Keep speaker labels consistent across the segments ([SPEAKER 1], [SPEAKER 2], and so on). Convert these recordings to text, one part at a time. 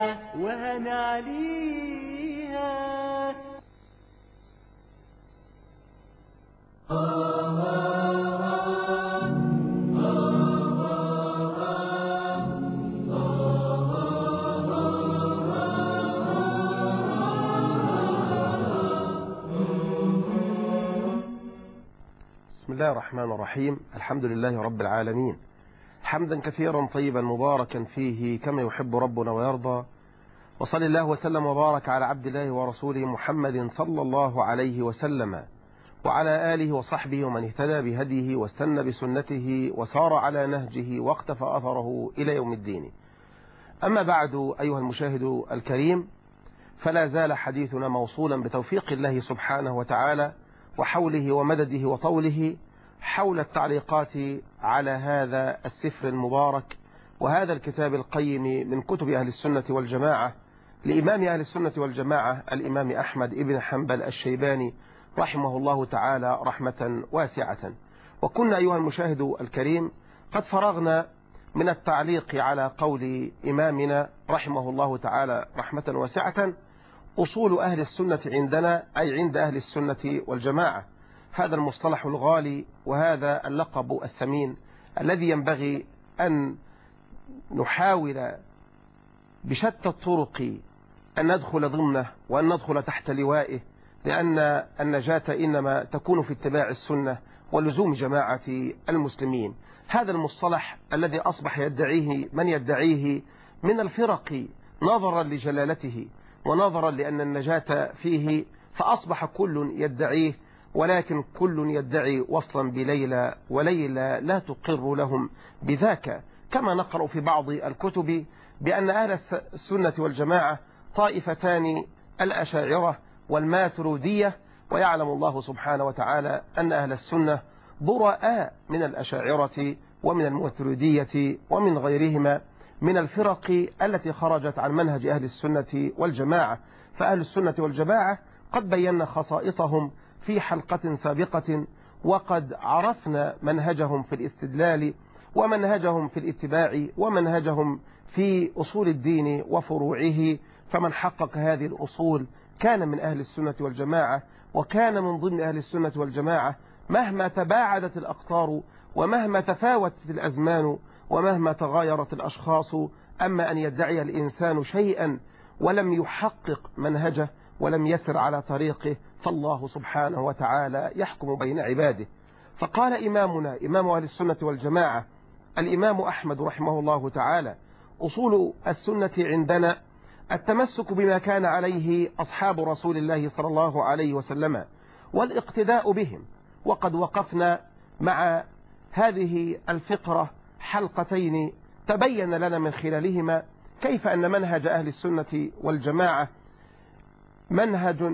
[SPEAKER 1] وهن عليها.
[SPEAKER 2] بسم الله الرحمن الرحيم. الحمد لله رب العالمين، حمدا كثيرا طيبا مباركا فيه كما يحب ربنا ويرضى. وصلى الله وسلم وبارك على عبد الله ورسوله محمد صلى الله عليه وسلم وعلى آله وصحبه ومن اهتدى بهديه واستنى بسنته وسار على نهجه واقتفى أثره إلى يوم الدين. أما بعد، أيها المشاهد الكريم، فلا زال حديثنا موصولا بتوفيق الله سبحانه وتعالى وحوله ومدده وطوله حول التعليقات على هذا السفر المبارك وهذا الكتاب القيم من كتب أهل السنة والجماعة لإمام أهل السنة والجماعة الإمام أحمد ابن حنبل الشيباني رحمه الله تعالى رحمة واسعة. وكنا أيها المشاهد الكريم قد فرغنا من التعليق على قول إمامنا رحمه الله تعالى رحمة واسعة: أصول أهل السنة عندنا، أي عند أهل السنة والجماعة. هذا المصطلح الغالي وهذا اللقب الثمين الذي ينبغي أن نحاول بشتى الطرق أن ندخل ضمنه وأن ندخل تحت لوائه، لأن النجاة إنما تكون في اتباع السنة ولزوم جماعة المسلمين. هذا المصطلح الذي أصبح يدعيه من يدعيه من الفرق نظرا لجلالته ونظرا لأن النجاة فيه، فأصبح كل يدعيه، ولكن كل يدعي وصلا بليلى وليلى لا تقر لهم بذاك. كما نقرأ في بعض الكتب بأن أهل السنة والجماعة طائفتان، الأشاعرة والماترودية، ويعلم الله سبحانه وتعالى أن أهل السنة براء من الأشاعرة ومن الماترودية ومن غيرهما من الفرق التي خرجت عن منهج أهل السنة والجماعة. فأهل السنة والجماعة قد بينا خصائصهم في حلقة سابقة، وقد عرفنا منهجهم في الاستدلال ومنهجهم في الاتباع ومنهجهم في أصول الدين وفروعه. فمن حقق هذه الأصول كان من أهل السنة والجماعة، وكان من ضمن أهل السنة والجماعة مهما تباعدت الأقطار ومهما تفاوتت الأزمان ومهما تغايرت الأشخاص. أما أن يدعي الإنسان شيئا ولم يحقق منهجه ولم يسر على طريقه، فالله سبحانه وتعالى يحكم بين عباده. فقال إمامنا إمام أهل السنة والجماعة الإمام أحمد رحمه الله تعالى: أصول السنة عندنا التمسك بما كان عليه أصحاب رسول الله صلى الله عليه وسلم والاقتداء بهم. وقد وقفنا مع هذه الفقرة حلقتين تبين لنا من خلالهما كيف أن منهج أهل السنة والجماعة منهج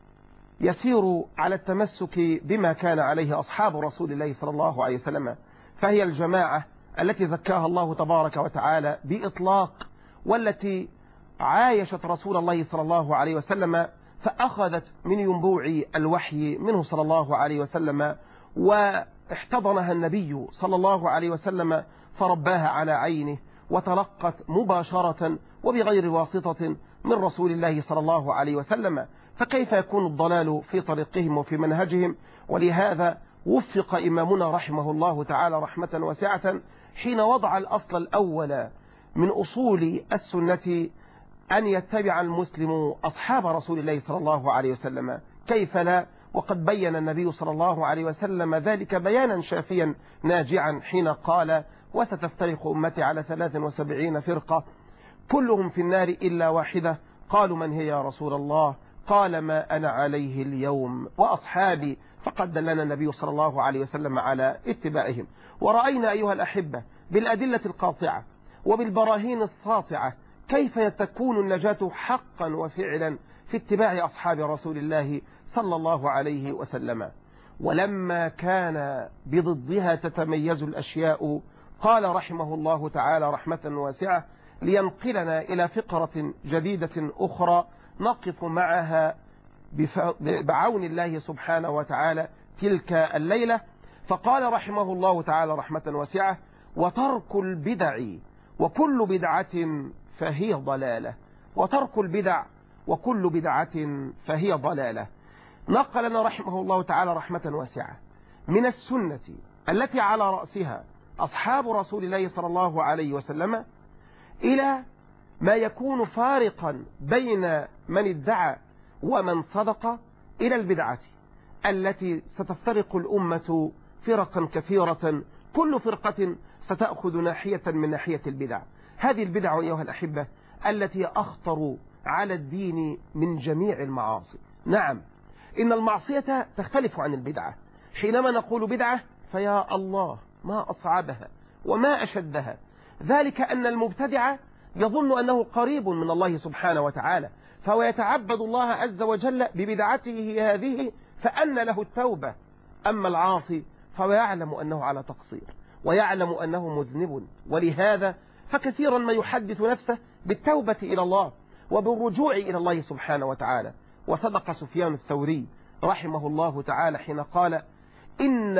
[SPEAKER 2] يسير على التمسك بما كان عليه أصحاب رسول الله صلى الله عليه وسلم، فهي الجماعة التي زكاها الله تبارك وتعالى بإطلاق، والتي عايشت رسول الله صلى الله عليه وسلم فأخذت من ينبوع الوحي منه صلى الله عليه وسلم، واحتضنها النبي صلى الله عليه وسلم فرباها على عينه، وتلقت مباشرة وبغير واسطة من رسول الله صلى الله عليه وسلم. فكيف يكون الضلال في طريقهم وفي منهجهم؟ ولهذا وفق إمامنا رحمه الله تعالى رحمة واسعة حين وضع الأصل الأول من أصول السنة أن يتبع المسلم أصحاب رسول الله صلى الله عليه وسلم. كيف لا؟ وقد بين النبي صلى الله عليه وسلم ذلك بيانا شافيا ناجعا حين قال: وستفترق أمتي على 73 فرقة كلهم في النار إلا واحدة. قالوا: من هي يا رسول الله؟ قال: ما أنا عليه اليوم وأصحابي. فقد دلنا النبي صلى الله عليه وسلم على اتباعهم. ورأينا أيها الأحبة بالأدلة القاطعة وبالبراهين الساطعة كيف تكون النجاة حقا وفعلا في اتباع أصحاب رسول الله صلى الله عليه وسلم. ولما كان بضدها تتميز الأشياء، قال رحمه الله تعالى رحمة واسعة لينقلنا إلى فقرة جديدة أخرى نقف معها بعون الله سبحانه وتعالى تلك الليلة. فقال رحمه الله تعالى رحمة واسعة: وترك البدع وكل بدعة فهي ضلالة. وترك البدع، وكل بدعة فهي ضلالة. نقل لنا رحمه الله تعالى رحمة واسعة من السنة التي على رأسها أصحاب رسول الله صلى الله عليه وسلم إلى ما يكون فارقا بين من ادعى ومن صدق، إلى البدعة التي ستفترق الأمة فرقا كثيرة، كل فرقة ستأخذ ناحية من ناحية البدع. هذه البدع أيها الأحبة التي أخطر على الدين من جميع المعاصي. نعم، إن المعصية تختلف عن البدعة. حينما نقول بدعة فيا الله ما أصعبها وما أشدها، ذلك أن المبتدع يظن أنه قريب من الله سبحانه وتعالى، فهو يتعبد الله عز وجل ببدعته هذه فأن له التوبة. أما العاصي فهو يعلم أنه على تقصير ويعلم أنه مذنب، ولهذا فكثيرا ما يحدث نفسه بالتوبة إلى الله وبالرجوع إلى الله سبحانه وتعالى. وصدق سفيان الثوري رحمه الله تعالى حين قال: إن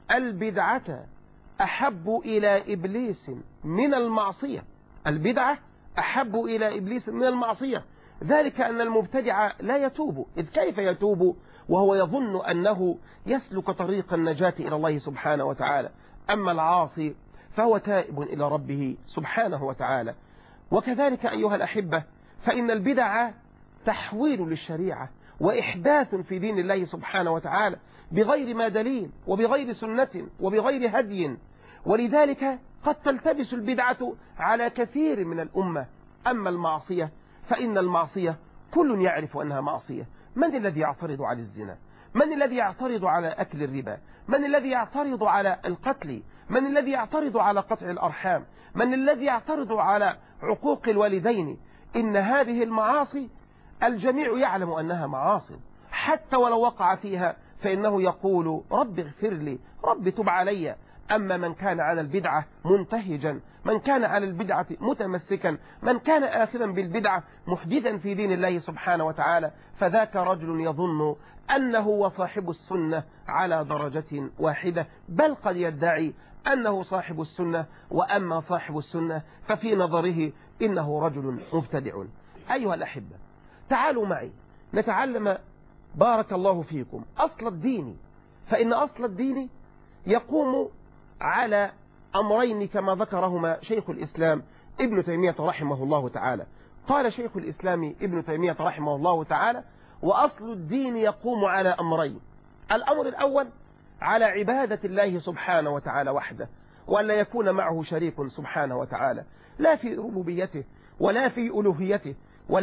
[SPEAKER 2] البدعة أحب إلى إبليس من المعصية. البدعة أحب إلى إبليس من المعصية، ذلك أن المبتدع لا يتوب، إذ كيف يتوب وهو يظن أنه يسلك طريق النجاة إلى الله سبحانه وتعالى؟ أما العاصي فهو تائب إلى ربه سبحانه وتعالى. وكذلك أيها الأحبة فإن البدع تحويل للشريعة وإحداث في دين الله سبحانه وتعالى بغير ما دليل وبغير سنة وبغير هدي، ولذلك قد تلتبس البدعة على كثير من الأمة. أما المعصية فإن المعصية كل يعرف أنها معصية. من الذي يعترض على الزنا؟ من الذي يعترض على أكل الربا؟ من الذي يعترض على القتل؟ من الذي يعترض على قطع الأرحام؟ من الذي يعترض على عقوق الوالدين؟ إن هذه المعاصي الجميع يعلم أنها معاصي، حتى ولو وقع فيها فإنه يقول: رب اغفر لي، رب تب علي. أما من كان على البدعة منتهجا، من كان على البدعة متمسكا، من كان آخذا بالبدعة محدثا في دين الله سبحانه وتعالى، فذاك رجل يظن أنه وصاحب السنة على درجة واحدة، بل قد يدعي أنه صاحب السنة، وأما صاحب السنة ففي نظره إنه رجل مبتدع. أيها الأحبة، تعالوا معي نتعلم بارك الله فيكم أصل الدين، فإن أصل الدين يقوم على أمرين كما ذكرهما شيخ الإسلام ابن تيمية رحمه الله تعالى. قال شيخ الإسلام ابن تيمية رحمه الله تعالى: وأصل الدين يقوم على أمرين. الأمر الأول على عبادة الله سبحانه وتعالى وحده، وأن لا يكون معه شريك سبحانه وتعالى، لا في ربوبيته ولا في ألوهيته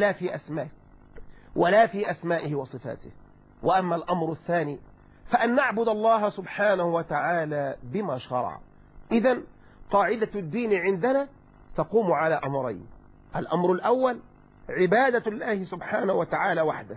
[SPEAKER 2] ولا في أسمائه وصفاته. وأما الأمر الثاني فأن نعبد الله سبحانه وتعالى بما شرع. إذن قاعدة الدين عندنا تقوم على أمرين: الأمر الأول عبادة الله سبحانه وتعالى وحده،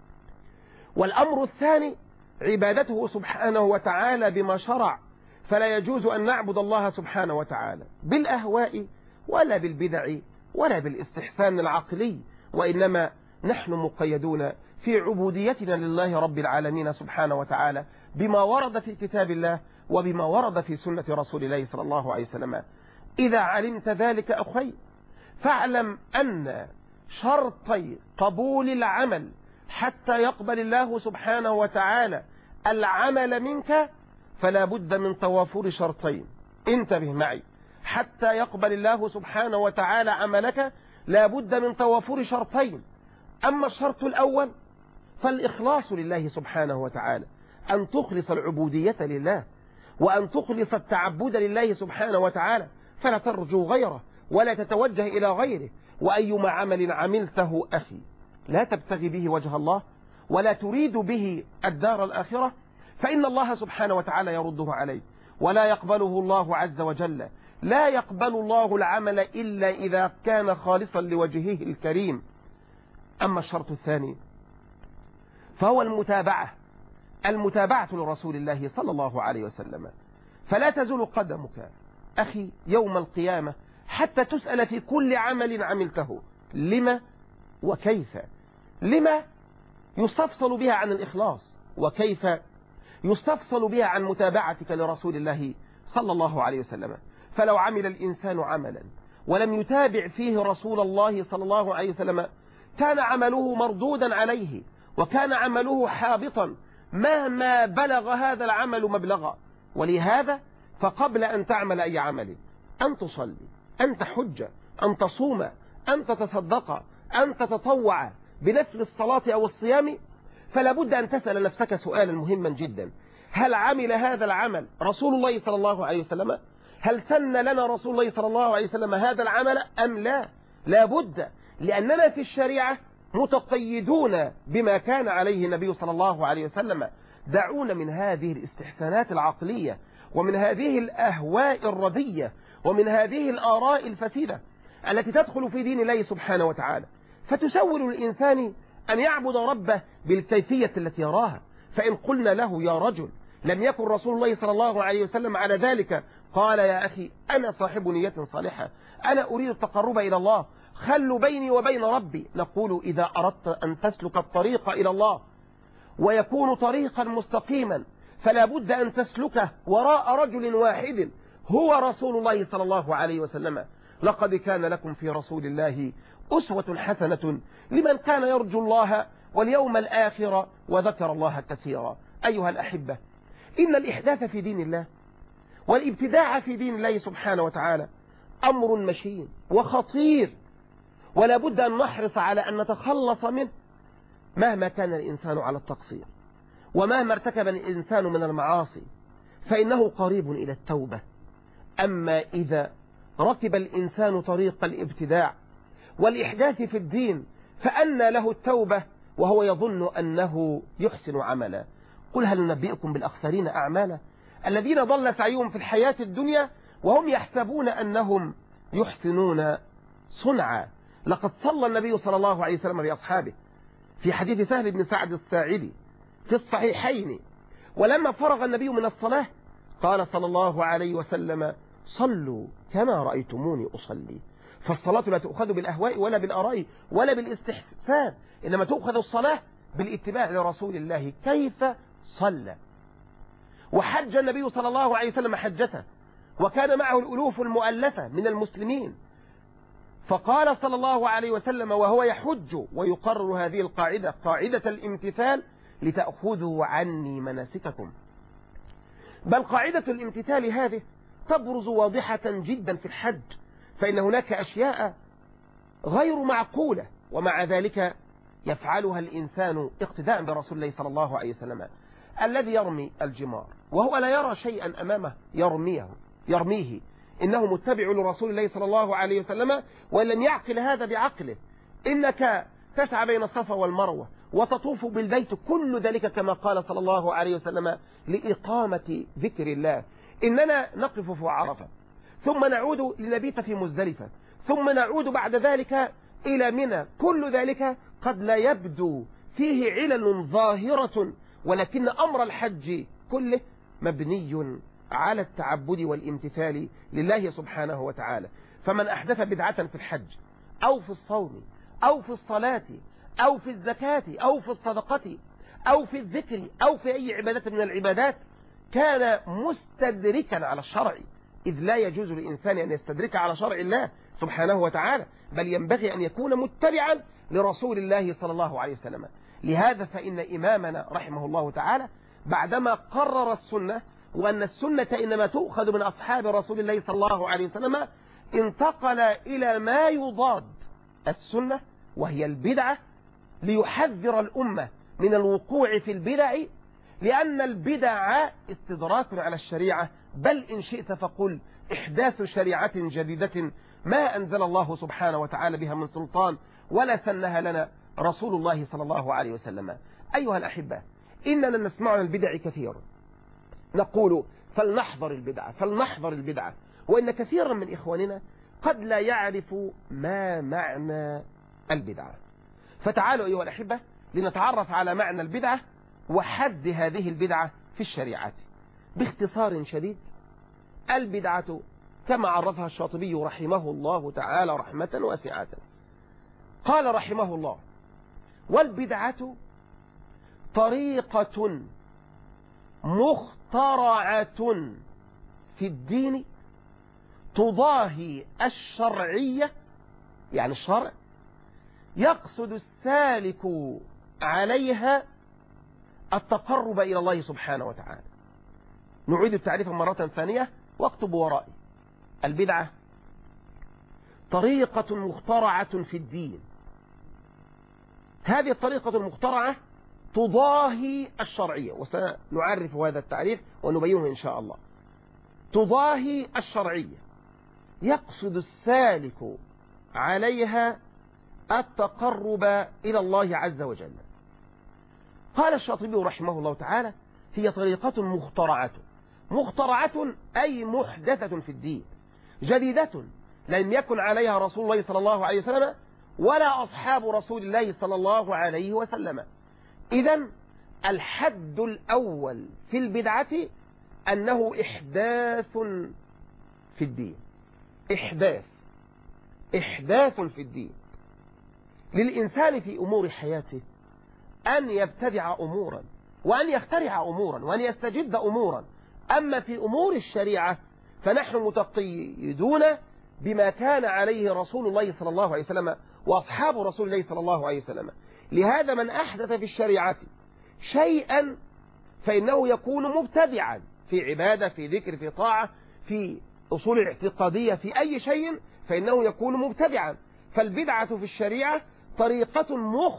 [SPEAKER 2] والأمر الثاني عبادته سبحانه وتعالى بما شرع. فلا يجوز أن نعبد الله سبحانه وتعالى بالأهواء ولا بالبدع ولا بالاستحسان العقلي، وإنما نحن مقيدون في عبوديتنا لله رب العالمين سبحانه وتعالى بما ورد في كتاب الله وبما ورد في سنة رسول الله صلى الله عليه وسلم. إذا علمت ذلك أخي فاعلم أن شرطي قبول العمل حتى يقبل الله سبحانه وتعالى العمل منك فلا بد من توافر شرطين. انتبه معي، حتى يقبل الله سبحانه وتعالى عملك لا بد من توافر شرطين. أما الشرط الأول فالإخلاص لله سبحانه وتعالى، أن تخلص العبودية لله وأن تخلص التعبد لله سبحانه وتعالى، فلا ترجو غيره ولا تتوجه إلى غيره. وأيما عمل عملته أخي لا تبتغي به وجه الله ولا تريد به الدار الآخرة فإن الله سبحانه وتعالى يرده عليك ولا يقبله الله عز وجل. لا يقبل الله العمل إلا إذا كان خالصا لوجهه الكريم. أما الشرط الثاني فهو المتابعة لرسول الله صلى الله عليه وسلم. فلا تزول قدمك أخي يوم القيامة حتى تسأل في كل عمل عملته لما وكيف. لما يستفصل بها عن الإخلاص، وكيف يستفصل بها عن متابعتك لرسول الله صلى الله عليه وسلم. فلو عمل الإنسان عملا ولم يتابع فيه رسول الله صلى الله عليه وسلم كان عمله مردودا عليه وكان عمله حابطا مهما بلغ هذا العمل مبلغا. ولهذا فقبل أن تعمل أي عمل، أن تصلي، أن تحج، أن تصوم، أن تتصدق، أن تتطوع بنفل الصلاة أو الصيام، فلا بد أن تسأل نفسك سؤالا مهما جدا: هل عمل هذا العمل رسول الله صلى الله عليه وسلم؟ هل سن لنا رسول الله صلى الله عليه وسلم هذا العمل أم لا؟ لا بد، لأننا في الشريعة متقيدون بما كان عليه النبي صلى الله عليه وسلم. دعونا من هذه الاستحسانات العقلية ومن هذه الأهواء الردية ومن هذه الآراء الفسيدة التي تدخل في دين الله سبحانه وتعالى، فتسول الإنسان أن يعبد ربه بالكيفية التي يراها. فإن قلنا له: يا رجل، لم يكن رسول الله صلى الله عليه وسلم على ذلك، قال: يا أخي، أنا صاحب نية صالحة، أنا أريد التقرب إلى الله، خلوا بيني وبين ربي. نقول: إذا أردت أن تسلك الطريق إلى الله ويكون طريقا مستقيما فلا بد أن تسلكه وراء رجل واحد هو رسول الله صلى الله عليه وسلم. لقد كان لكم في رسول الله أسوة حسنة لمن كان يرجو الله واليوم الآخر وذكر الله كثيرا. أيها الأحبة، إن الإحداث في دين الله والابتداع في دين الله سبحانه وتعالى أمر مشين وخطير، ولا بد أن نحرص على أن نتخلص منه مهما كان الإنسان على التقصير ومهما ارتكب الإنسان من المعاصي، فإنه قريب إلى التوبة. أما إذا ركب الإنسان طريق الابتداع والإحداث في الدين فأنى له التوبة وهو يظن أنه يحسن عملا. قل: هل ننبئكم بالأخسرين أعمالا؟ الذين ضل سعيهم في الحياة الدنيا وهم يحسبون أنهم يحسنون صنعا. لقد صلى النبي صلى الله عليه وسلم بأصحابه في حديث سهل بن سعد الساعدي في الصحيحين، ولما فرغ النبي من الصلاة قال صلى الله عليه وسلم: صلوا كما رأيتموني أصلي. فالصلاة لا تؤخذ بالأهواء ولا بالآراء ولا بالاستحسان، إنما تؤخذ الصلاة بالاتباع لرسول الله كيف صلى. وحج النبي صلى الله عليه وسلم حجته وكان معه الألوف المؤلفة من المسلمين، فقال صلى الله عليه وسلم وهو يحج ويقرر هذه القاعدة، قاعدة الامتثال: لتأخذوا عني مناسككم. بل قاعدة الامتثال هذه تبرز واضحة جدا في الحج، فإن هناك أشياء غير معقولة ومع ذلك يفعلها الإنسان اقتداء برسول الله صلى الله عليه وسلم. الذي يرمي الجمار وهو لا يرى شيئا أمامه يرميه، إنه متبع لرسول الله صلى الله عليه وسلم ولم يعقل هذا بعقله. إنك تسعى بين الصفا والمروة وتطوف بالبيت، كل ذلك كما قال صلى الله عليه وسلم لإقامة ذكر الله. إننا نقف في عرفة ثم نعود لنبيت في مزدلفة ثم نعود بعد ذلك إلى منى، كل ذلك قد لا يبدو فيه علل ظاهرة، ولكن أمر الحج كله مبني على التعبد والامتثال لله سبحانه وتعالى. فمن أحدث بدعة في الحج أو في الصوم أو في الصلاة أو في الزكاة أو في الصدقة أو في الذكر أو في أي عبادة من العبادات كان مستدركا على الشرع، إذ لا يجوز للإنسان أن يستدرك على شرع الله سبحانه وتعالى، بل ينبغي أن يكون متبعا لرسول الله صلى الله عليه وسلم. لهذا فإن إمامنا رحمه الله تعالى بعدما قرر السنة وأن السنة إنما تؤخذ من أصحاب رسول الله صلى الله عليه وسلم، انتقل إلى ما يضاد السنة وهي البدعة، ليحذر الأمة من الوقوع في البدع، لأن البدع استدراك على الشريعة، بل إن شئت فقل إحداث شريعة جديدة ما أنزل الله سبحانه وتعالى بها من سلطان ولا سنها لنا رسول الله صلى الله عليه وسلم. أيها الأحبة، إننا نسمع عن البدع كثيرا، نقول فلنحذر البدعة فلنحذر البدعة، وإن كثيرا من إخواننا قد لا يعرف ما معنى البدعة. فتعالوا أيها الأحبة لنتعرف على معنى البدعة وحد هذه البدعة في الشريعة. باختصار شديد، البدعة كما عرفها الشاطبي رحمه الله تعالى رحمة واسعة، قال رحمه الله: والبدعة طريقة مخترعة في الدين تضاهي الشرعية، يعني الشرع، يقصد السالك عليها التقرب إلى الله سبحانه وتعالى. نعيد التعريف مرة ثانية واكتب ورائي. البدعة طريقة مخترعة في الدين، هذه الطريقة المخترعة تضاهي الشرعية، وسنعرف هذا التعريف ونبينه إن شاء الله. تضاهي الشرعية، يقصد السالك عليها التقرب إلى الله عز وجل. قال الشاطبي رحمه الله تعالى: هي طريقة مخترعة أي محدثة في الدين، جديدة لم يكن عليها رسول الله صلى الله عليه وسلم ولا أصحاب رسول الله صلى الله عليه وسلم. إذن الحد الأول في البدعة أنه إحداث في الدين، إحداث في الدين. للإنسان في أمور حياته أن يبتدع أمورا وأن يخترع أمورا وأن يستجد أمورا. أما في أمور الشريعة فنحن متقيدون بما كان عليه رسول الله صلى الله عليه وسلم وأصحاب رسول الله صلى الله عليه وسلم. لهذا من أحدث في الشريعة شيئا فإنه يكون مبتدعا في عبادة، في ذكر، في طاعة، في أصول الاعتقادية، في أي شيء فإنه يكون مبتدعا. فالبدعة في الشريعة طريقة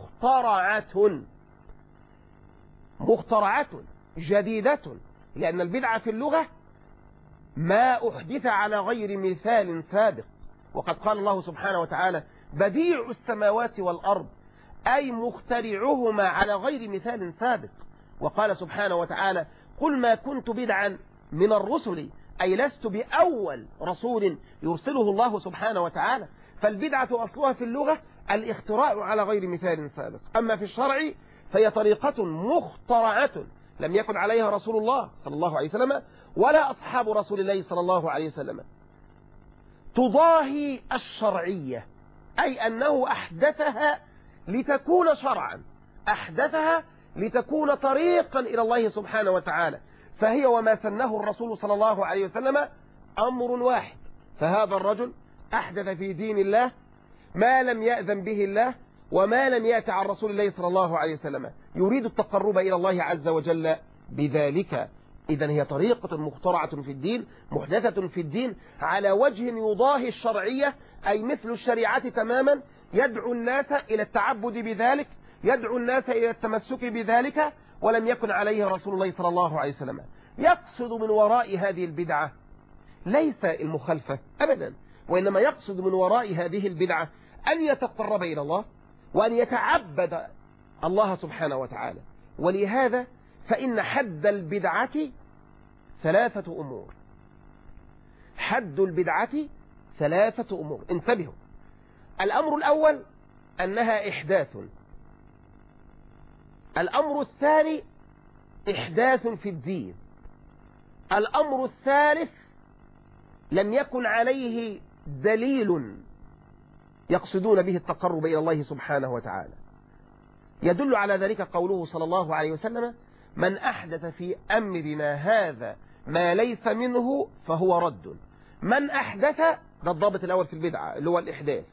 [SPEAKER 2] مخترعة جديدة، لأن البدعة في اللغة ما أحدث على غير مثال سابق. وقد قال الله سبحانه وتعالى: بديع السماوات والأرض، أي مخترعهما على غير مثال سابق. وقال سبحانه وتعالى: قل ما كنت بدعا من الرسل، أي لست بأول رسول يرسله الله سبحانه وتعالى. فالبدعة أصلها في اللغة الاختراع على غير مثال سابق. أما في الشرع فهي طريقة مخترعة لم يكن عليها رسول الله صلى الله عليه وسلم ولا أصحاب رسول الله صلى الله عليه وسلم. تضاهي الشرعية، أي أنه أحدثها لتكون شرعا، أحدثها لتكون طريقا إلى الله سبحانه وتعالى. فهي وما سنه الرسول صلى الله عليه وسلم أمر واحد. فهذا الرجل أحدث في دين الله ما لم يأذن به الله وما لم يأت عن رسول الله صلى الله عليه وسلم، يريد التقرب إلى الله عز وجل بذلك. إذن هي طريقة مخترعة في الدين، محدثة في الدين، على وجه يضاهي الشرعية، أي مثل الشريعة تماما، يدعو الناس إلى التعبد بذلك، يدعو الناس إلى التمسك بذلك، ولم يكن عليه رسول الله صلى الله عليه وسلم. يقصد من وراء هذه البدعة ليس المخالفة أبدا، وإنما يقصد من وراء هذه البدعة أن يتقرب إلى الله وأن يتعبد الله سبحانه وتعالى. ولهذا فإن حد البدعة 3 أمور. حد البدعة 3 أمور، انتبهوا. الأمر الأول أنها إحداث. الأمر الثاني إحداث في الدين. الأمر الثالث لم يكن عليه دليل يقصدون به التقرب إلى الله سبحانه وتعالى. يدل على ذلك قوله صلى الله عليه وسلم: من أحدث في أمرنا هذا ما ليس منه فهو رد. من أحدث، ده الضابط الأول في البدعة اللي هو الإحداث،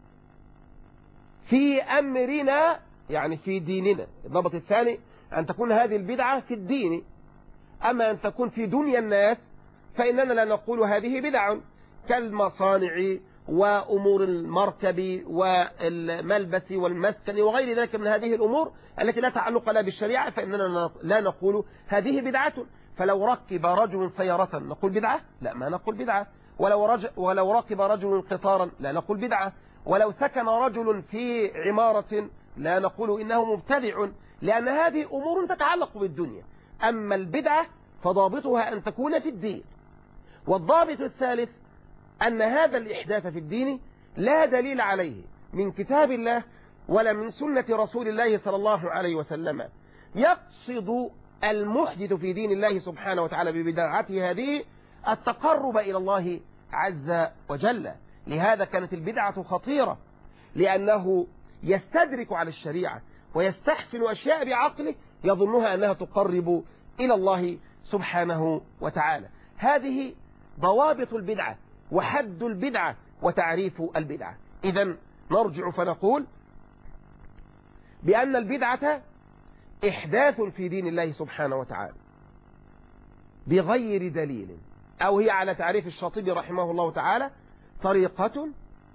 [SPEAKER 2] في أمرنا يعني في ديننا. الضابط الثاني أن تكون هذه البدعة في الدين. أما أن تكون في دنيا الناس فإننا لا نقول هذه بدع، كالمصانع وأمور المركب والملبس والمسكن وغير ذلك من هذه الأمور التي لا تعلق لها بالشريعة، فإننا لا نقول هذه بدعة. فلو ركب رجل سيارة نقول بدعة؟ لا، ما نقول بدعة. ولو ركب رجل قطارا لا نقول بدعة. ولو سكن رجل في عمارة لا نقول إنه مبتدع، لأن هذه أمور تتعلق بالدنيا. أما البدعة فضابطها أن تكون في الدين. والضابط الثالث أن هذا الإحداث في الدين لا دليل عليه من كتاب الله ولا من سنة رسول الله صلى الله عليه وسلم. يقصد المحدث في دين الله سبحانه وتعالى ببدعته هذه التقرب إلى الله عز وجل. لهذا كانت البدعة خطيرة، لأنه يستدرك على الشريعة ويستحسن أشياء بعقله يظنها أنها تقرب إلى الله سبحانه وتعالى. هذه ضوابط البدعة وحد البدعة وتعريف البدعة. إذن نرجع فنقول بأن البدعة إحداث في دين الله سبحانه وتعالى بغير دليل، أو هي على تعريف الشاطبي رحمه الله تعالى طريقة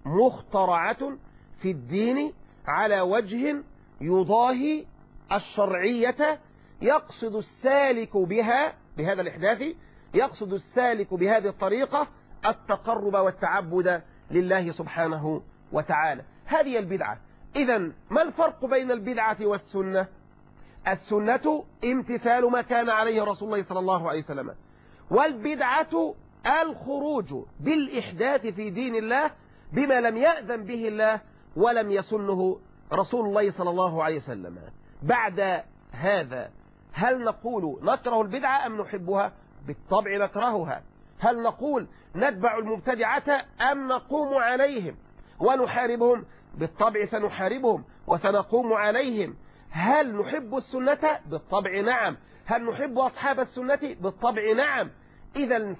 [SPEAKER 2] مخترعة في الدين على وجه يضاهي الشرعية، يقصد السالك بها، بهذا الإحداث يقصد السالك بهذه الطريقة التقرب والتعبد لله سبحانه وتعالى. هذه البدعة. إذن ما الفرق بين البدعة والسنة؟ السنة امتثال ما كان عليه رسول الله صلى الله عليه وسلم، والبدعة الخروج بالإحداث في دين الله بما لم يأذن به الله ولم يسنه رسول الله صلى الله عليه وسلم. بعد هذا هل نقول نكره البدعة أم نحبها؟ بالطبع نكرهها. هل نقول نتبع المبتدعة أم نقوم عليهم ونحاربهم؟ بالطبع سنحاربهم وسنقوم عليهم. هل نحب السنة؟ بالطبع نعم. هل نحب أصحاب السنة؟ بالطبع نعم. إذا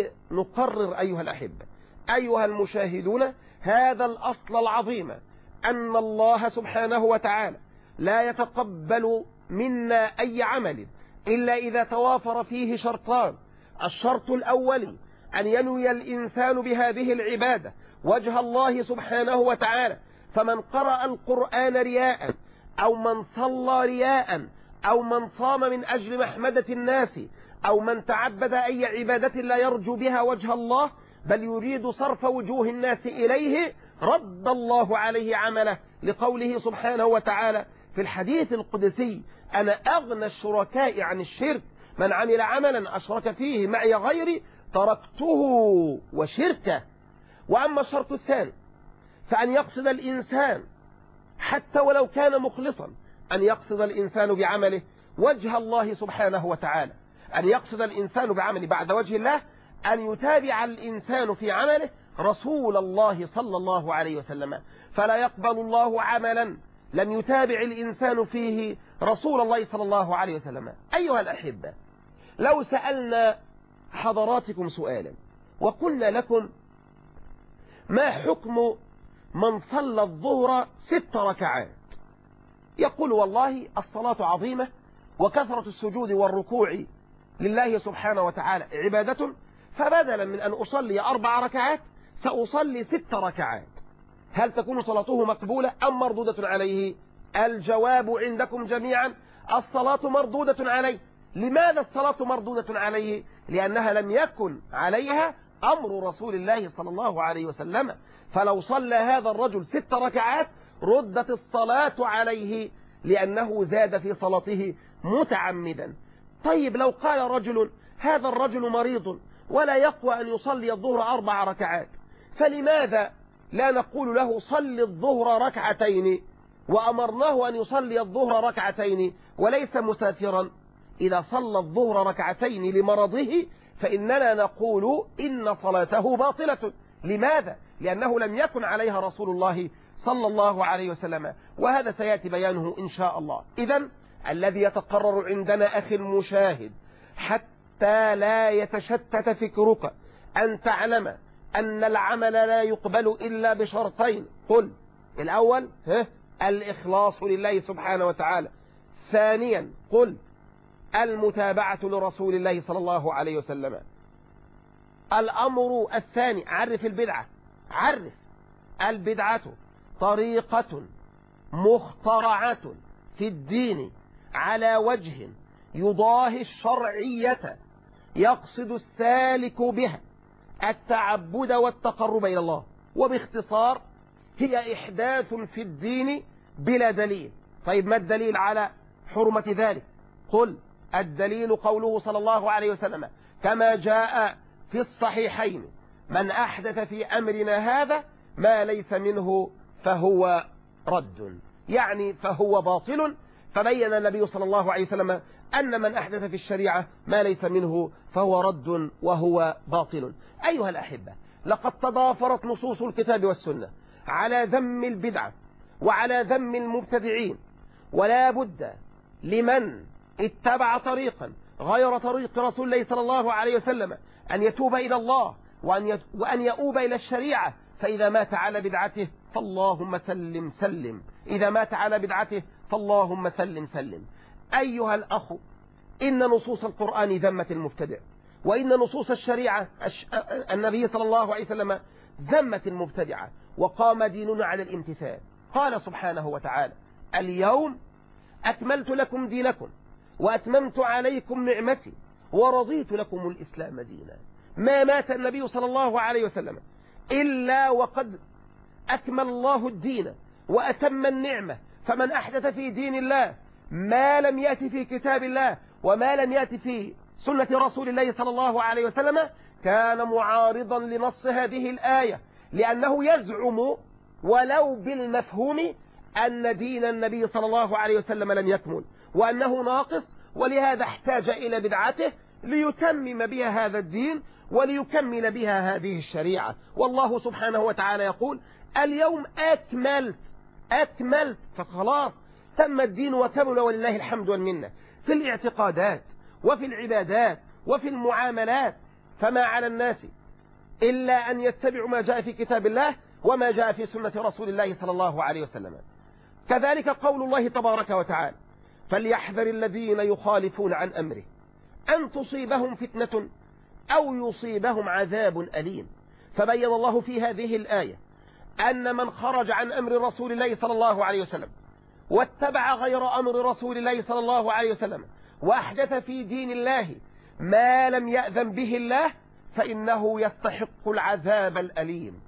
[SPEAKER 2] فلنقرر أيها الأحبة أيها المشاهدون هذا الأصل العظيم، أن الله سبحانه وتعالى لا يتقبل منا أي عمل إلا إذا توافر فيه شرطان. الشرط الأول أن ينوي الإنسان بهذه العبادة وجه الله سبحانه وتعالى، فمن قرأ القرآن رياء أو من صلى رياء أو من صام من أجل محمدة الناس أو من تعبد أي عبادة لا يرجو بها وجه الله بل يريد صرف وجوه الناس إليه، رد الله عليه عمله، لقوله سبحانه وتعالى في الحديث القدسي: أنا أغنى الشركاء عن الشرك، من عمل عملا أشرك فيه معي غيري تركته وشركه. وأما الشرط الثاني فأن يقصد الإنسان حتى ولو كان مخلصا، أن يقصد الإنسان بعمله وجه الله سبحانه وتعالى، أن يقصد الإنسان بعمله بعد وجه الله، أن يتابع الإنسان في عمله رسول الله صلى الله عليه وسلم، فلا يقبل الله عملا لم يتابع الإنسان فيه رسول الله صلى الله عليه وسلم. أيها الأحبة، لو سألنا حضراتكم سؤالا وقلنا لكم ما حكم من صلى الظهر 6 ركعات، يقول والله الصلاة عظيمة وكثرة السجود والركوع لله سبحانه وتعالى عبادة، فبدلا من أن أصلي 4 ركعات سأصلي 6 ركعات، هل تكون صلاته مقبولة أم مردودة عليه؟ الجواب عندكم جميعا الصلاة مردودة عليه. لماذا الصلاة مردودة عليه؟ لأنها لم يكن عليها أمر رسول الله صلى الله عليه وسلم، فلو صلى هذا الرجل 6 ركعات ردت الصلاة عليه لأنه زاد في صلاته متعمدا. طيب لو قال رجل هذا الرجل مريض ولا يقوى أن يصلي الظهر 4 ركعات، فلماذا لا نقول له صل الظهر 2 ركعتين وأمرناه أن يصلي الظهر 2 ركعتين وليس مسافرا؟ إذا صلى الظهر 2 ركعتين لمرضه فإننا نقول إن صلاته باطلة. لماذا؟ لأنه لم يكن عليها رسول الله صلى الله عليه وسلم، وهذا سيأتي بيانه إن شاء الله. إذن الذي يتقرر عندنا أخي المشاهد حتى لا يتشتت فكرك أن تعلم أن العمل لا يقبل إلا بشرطين. قل الأول الإخلاص لله سبحانه وتعالى، ثانيا قل المتابعة لرسول الله صلى الله عليه وسلم. الأمر الثاني عرف البدعة، عرف البدعة طريقة مخترعة في الدين على وجه يضاهي الشرعية، يقصد السالك بها التعبد والتقرب إلى الله، وباختصار هي إحداث في الدين بلا دليل. طيب ما الدليل على حرمة ذلك؟ قل الدليل قوله صلى الله عليه وسلم كما جاء في الصحيحين: من أحدث في أمرنا هذا ما ليس منه فهو رد، يعني فهو باطل. فبين النبي صلى الله عليه وسلم أن من أحدث في الشريعة ما ليس منه فهو رد وهو باطل. أيها الأحبة، لقد تضافرت نصوص الكتاب والسنة على ذم البدعة وعلى ذم المبتدعين، ولا بد لمن اتبع طريقا غير طريق رسول الله صلى الله عليه وسلم أن يتوب إلى الله وأن يؤوب إلى الشريعة، فإذا مات على بدعته فاللهم سلم سلم. إذا مات على بدعته فاللهم سلم سلم. أيها الأخ، إن نصوص القرآن ذمت المبتدع، وإن نصوص الشريعة النبي صلى الله عليه وسلم ذمت المبتدعة، وقام ديننا على الامتثال. قال سبحانه وتعالى: اليوم أكملت لكم دينكم وأتممت عليكم نعمتي ورضيت لكم الإسلام دينا. ما مات النبي صلى الله عليه وسلم إلا وقد أكمل الله الدين وأتم النعمة. فمن أحدث في دين الله ما لم يأتي في كتاب الله وما لم يأتي في سنة رسول الله صلى الله عليه وسلم كان معارضا لنص هذه الآية، لأنه يزعم ولو بالمفهوم أن دين النبي صلى الله عليه وسلم لم يكمل وأنه ناقص، ولهذا احتاج إلى بدعته ليتمم بها هذا الدين وليكمل بها هذه الشريعة. والله سبحانه وتعالى يقول: اليوم أكملت، فخلاص تم الدين وكمل ولله الحمد والمنة، في الاعتقادات وفي العبادات وفي المعاملات. فما على الناس إلا أن يتبعوا ما جاء في كتاب الله وما جاء في سنة رسول الله صلى الله عليه وسلم. كذلك قول الله تبارك وتعالى: فليحذر الذين يخالفون عن أمره أن تصيبهم فتنة أو يصيبهم عذاب أليم. فبين الله في هذه الآية أن من خرج عن أمر رسول الله صلى الله عليه وسلم واتبع غير أمر رسول الله صلى الله عليه وسلم وأحدث في دين الله ما لم يأذن به الله فإنه يستحق العذاب الأليم.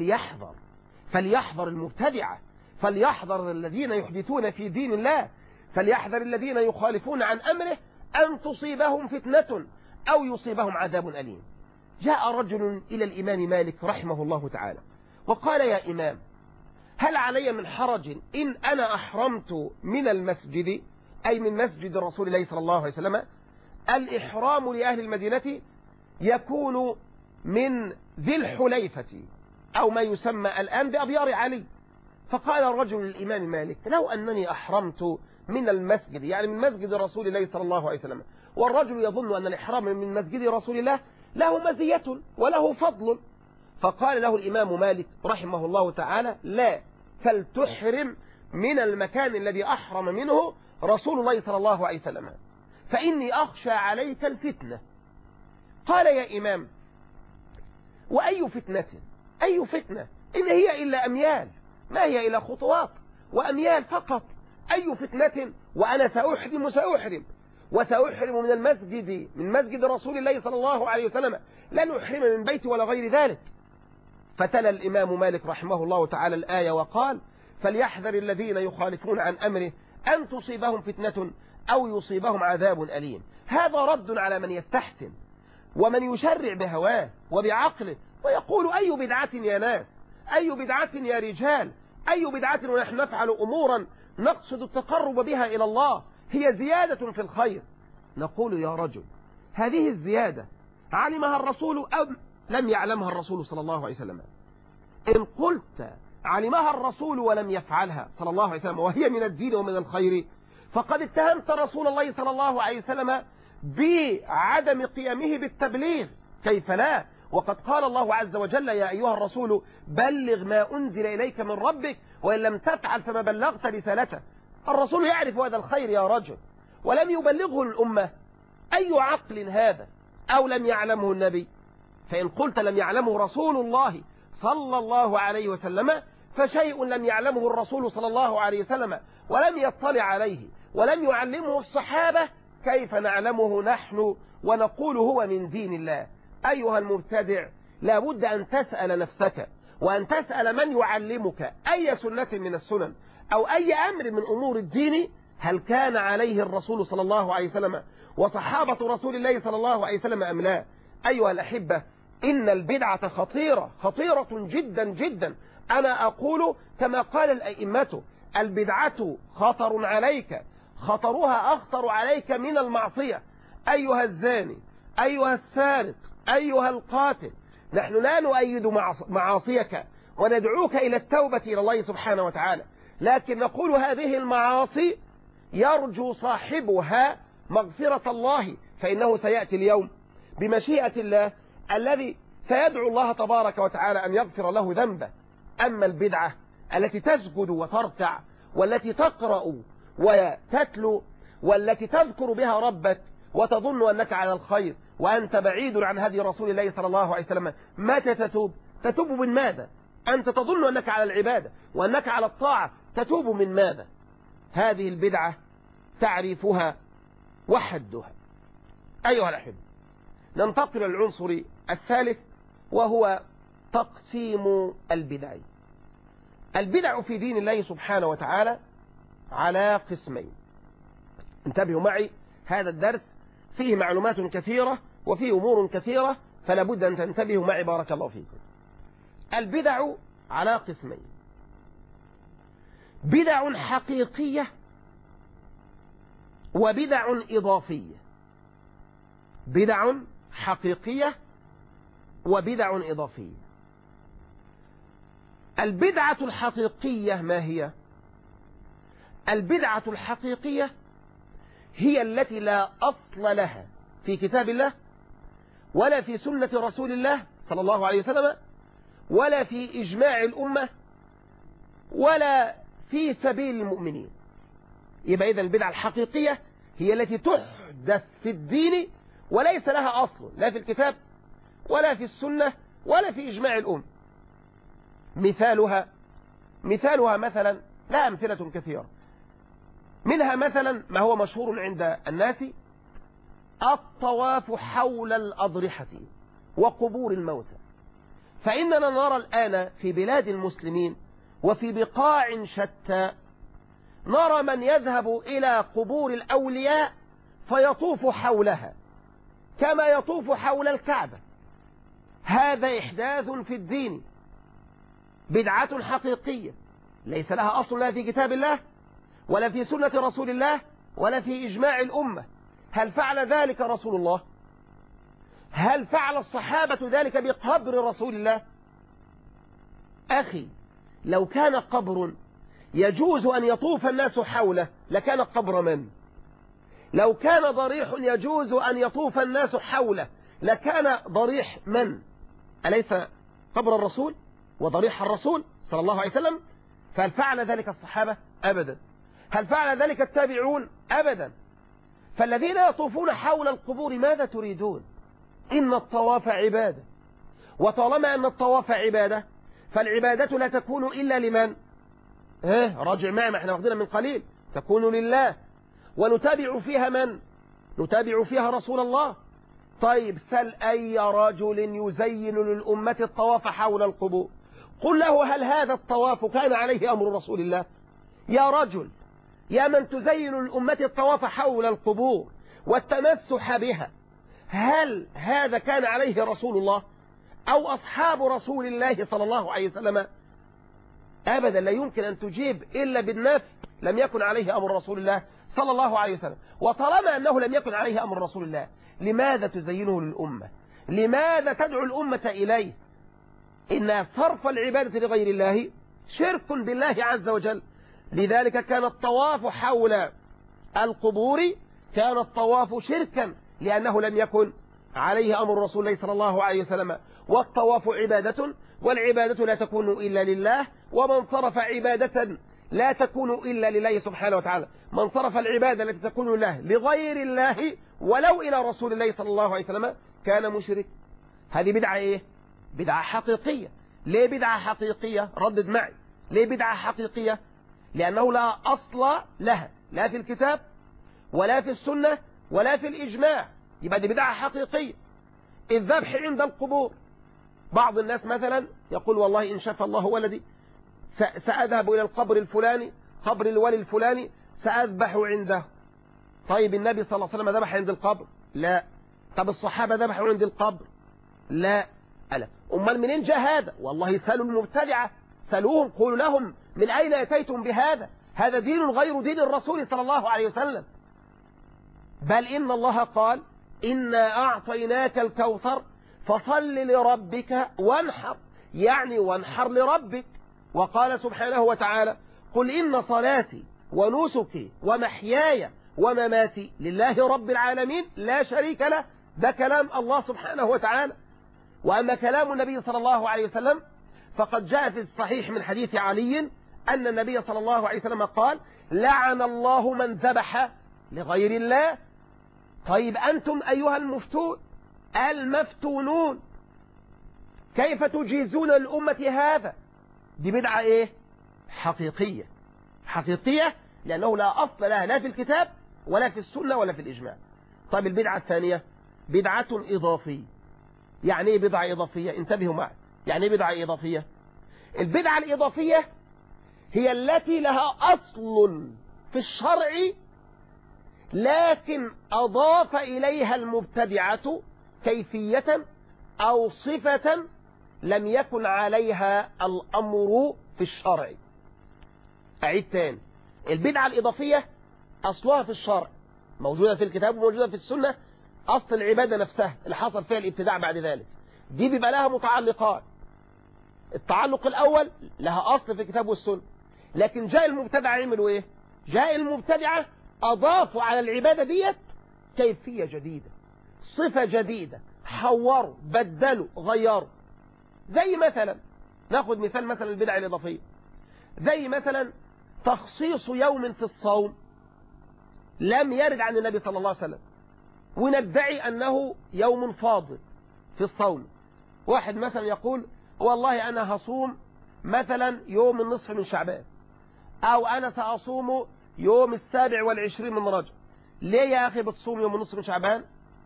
[SPEAKER 2] فليحذر المبتدعة، فليحذر الذين يحدثون في دين الله، فليحذر الذين يخالفون عن أمره أن تصيبهم فتنة أو يصيبهم عذاب أليم. جاء رجل إلى الإمام مالك رحمه الله تعالى وقال: يا إمام، هل علي من حرج إن أنا أحرمت من المسجد، أي من مسجد رسول الله صلى الله عليه وسلم؟ الإحرام لأهل المدينة يكون من ذي الحليفة أو ما يسمى الآن بأبيار علي. فقال الرجل للإمام مالك: لو أنني أحرمت من المسجد، يعني من مسجد رسول الله صلى الله عليه وسلم، والرجل يظن أن الإحرام من مسجد رسول الله له مزية وله فضل. فقال له الإمام مالك رحمه الله تعالى: لا، فلتحرم من المكان الذي أحرم منه رسول الله صلى الله عليه وسلم، فإني أخشى عليك الفتنة. قال: يا إمام، وأي فتنة؟ أي فتنة؟ إن هي إلا أميال، ما هي إلا خطوات وأميال فقط. أي فتنة؟ وأنا سأحرم وسأحرم من المسجد، من مسجد رسول الله صلى الله عليه وسلم، لن أحرم من بيت ولا غير ذلك. فتلا الإمام مالك رحمه الله تعالى الآية وقال: فليحذر الذين يخالفون عن أمره أن تصيبهم فتنة أو يصيبهم عذاب أليم. هذا رد على من يستحسن ومن يشرع بهواه وبعقله ويقول: أي بدعة يا ناس، أي بدعة يا رجال، أي بدعة ونحن نفعل أمورا نقصد التقرب بها إلى الله، هي زيادة في الخير. نقول: يا رجل، هذه الزيادة علمها الرسول أم لم يعلمها الرسول صلى الله عليه وسلم؟ إن قلت علمها الرسول ولم يفعلها صلى الله عليه وسلم وهي من الدين ومن الخير، فقد اتهمت رسول الله صلى الله عليه وسلم بعدم قيامه بالتبليغ. كيف لا؟ وقد قال الله عز وجل: يا أيها الرسول بلغ ما أنزل إليك من ربك وإن لم تفعل فما بلغت رسالته. الرسول يعرف هذا الخير يا رجل ولم يبلغه الأمة. أي عقل هذا؟ أو لم يعلمه النبي؟ فإن قلت لم يعلمه رسول الله صلى الله عليه وسلم فشيء لم يعلمه الرسول صلى الله عليه وسلم ولم يطلع عليه ولم يعلمه الصحابة، كيف نعلمه نحن ونقول هو من دين الله؟ أيها المبتدع، لا بد أن تسأل نفسك وأن تسأل من يعلمك أي سنة من السنن أو أي أمر من أمور الدين هل كان عليه الرسول صلى الله عليه وسلم وصحابة رسول الله صلى الله عليه وسلم أم لا؟ أيها الأحبة، إن البدعة خطيرة جدا جدا. أنا أقول كما قال الأئمة: البدعة خطر عليك، خطرها أخطر عليك من المعصية. أيها الزاني، أيها السارق، أيها القاتل، نحن لا نؤيد معاصيك وندعوك إلى التوبة إلى الله سبحانه وتعالى، لكن نقول هذه المعاصي يرجو صاحبها مغفرة الله، فإنه سيأتي اليوم بمشيئة الله الذي سيدعو الله تبارك وتعالى أن يغفر له ذنبه. أما البدعة التي تسجد وتركع والتي تقرأ وتتلو والتي تذكر بها ربك وتظن أنك على الخير وأنت بعيد عن هدي رسول الله صلى الله عليه وسلم، متى تتوب؟ تتوب من ماذا؟ أنت تظن أنك على العبادة وأنك على الطاعة، تتوب من ماذا؟ هذه البدعة تعريفها وحدها. أيها الأحبة، ننتقل للعنصر الثالث وهو تقسيم البدع. البدع في دين الله سبحانه وتعالى على قسمين. انتبهوا معي، هذا الدرس فيه معلومات كثيرة وفيه أمور كثيرة، فلا بد أن تنتبهوا معي بارك الله فيكم. البدع على قسمين: بدع حقيقية وبدع إضافية. بدع حقيقية وبدع إضافية. البدعة الحقيقية ما هي؟ البدعة الحقيقية هي التي لا أصل لها في كتاب الله ولا في سنة رسول الله صلى الله عليه وسلم ولا في إجماع الأمة ولا في سبيل المؤمنين. يبقى إذن البدعة الحقيقية هي التي تحدث في الدين وليس لها أصل لا في الكتاب ولا في السنة ولا في إجماع الأمة. مثالها مثلا، لا أمثلة كثيرة، منها مثلا ما هو مشهور عند الناس: الطواف حول الأضرحة وقبور الموتى. فإننا نرى الآن في بلاد المسلمين وفي بقاع شتى، نرى من يذهب إلى قبور الأولياء فيطوف حولها كما يطوف حول الكعبة. هذا إحداث في الدين، بدعة حقيقية ليس لها أصل لا في كتاب الله ولا في سنة رسول الله ولا في إجماع الأمة. هل فعل ذلك رسول الله؟ هل فعل الصحابة ذلك بقبر رسول الله؟ أخي، لو كان قبر يجوز أن يطوف الناس حوله لكان قبر من؟ لو كان ضريح يجوز أن يطوف الناس حوله لكان ضريح من؟ أليس قبر الرسول وضريح الرسول صلى الله عليه وسلم؟ فهل فعل ذلك الصحابة؟ أبدا. هل فعل ذلك التابعون؟ أبدا. فالذين يطوفون حول القبور ماذا تريدون؟ إن الطواف عبادة، وطالما أن الطواف عبادة فالعبادة لا تكون إلا لمن؟ راجع معي، ما احنا واخدينها من قليل، تكون لله، ونتابع فيها من؟ نتابع فيها رسول الله. طيب سل أي رجل يزين للأمة الطواف حول القبور، قل له: هل هذا الطواف كان عليه أمر رسول الله؟ يا رجل، يا من تزين للأمة الطواف حول القبور والتمسح بها، هل هذا كان عليه رسول الله أو أصحاب رسول الله صلى الله عليه وسلم؟ أبدا، لا يمكن أن تجيب إلا بالنفي، لم يكن عليه أمر رسول الله صلى الله عليه وسلم. وطالما أنه لم يكن عليه أمر رسول الله، لماذا تزينه للأمة؟ لماذا تدعو الأمة إليه؟ إن صرف العبادة لغير الله شرك بالله عز وجل. لذلك كان الطواف حول القبور كان الطواف شركا، لأنه لم يكن عليه أمر رسول الله صلى الله عليه وسلم. والطواف عبادة، والعبادة لا تكون إلا لله، ومن صرف عبادة لا تكون إلا لله سبحانه وتعالى. من صرف العبادة التي تكون لله لغير الله ولو إلى رسول الله صلى الله عليه وسلم كان مشرك. هذه بدعة إيه؟ بدعة حقيقية. ليه بدعة حقيقية؟ ردد معي. ليه بدعة حقيقية؟ لأنه لا أصل لها لا في الكتاب ولا في السنة ولا في الإجماع، يبقى دي بدعة حقيقية. الذبح عند القبور، بعض الناس مثلا يقول: والله إن شفى الله ولدي سأذهب إلى القبر الفلاني، قبر الولي الفلاني، سأذبح عنده. طيب النبي صلى الله عليه وسلم ذبح عند القبر؟ لا. طب الصحابة ذبحوا عند القبر؟ لا. ألا أمال منين جاء هذا؟ والله سألوا المبتدعة، سألوهم قولوا لهم: من أين أتيتم بهذا؟ هذا دين غير دين الرسول صلى الله عليه وسلم. بل إن الله قال: إنا أعطيناك الكوثر فصل لربك وانحر، يعني وانحر لربك. وقال سبحانه وتعالى: قل إن صلاتي ونسكي ومحياي ومماتي لله رب العالمين لا شريك له. ده كلام الله سبحانه وتعالى. وأما كلام النبي صلى الله عليه وسلم فقد جاء في الصحيح من حديث علي أن النبي صلى الله عليه وسلم قال لعن الله من ذبح لغير الله. طيب أنتم أيها المفتون المفتونون كيف تجيزون الأمة هذا؟ دي بدعة إيه؟ حقيقية. حقيقية لأنه لا أصل لها لا في الكتاب ولا في السنة ولا في الإجماع. طيب البدعة الثانية بدعة إضافية. يعني إيه بدعة إضافية؟ انتبهوا معي. يعني إيه بدعة إضافية؟ البدعة الإضافية هي التي لها أصل في الشرع لكن أضاف إليها المبتدعة كيفية أو صفة لم يكن عليها الأمر في الشرع. أعيد تاني. البدعة الإضافية أصلها في الشرع، موجودة في الكتاب وموجودة في السنة، أصل العبادة نفسها اللي حصل فيها الابتداع بعد ذلك. دي بيبقى لها متعلقات. التعلق الأول لها أصل في الكتاب والسنة، لكن جاء المبتدع عملوا إيه؟ جاء المبتدعة أضافوا على العبادة ديت كيفية جديدة، صفة جديدة، حوروا، بدلوا، غيروا. زي مثلا ناخد مثال مثلا البدع الإضافية، زي مثلا تخصيص يوم في الصوم لم يرد عن النبي صلى الله عليه وسلم، وندعي أنه يوم فاضل في الصوم. واحد مثلا يقول والله أنا هصوم مثلا يوم النصف من شعبان، أو أنا سأصوم يوم 27 من رجب. ليه يا أخي بتصوم يوم النصف من شعبان؟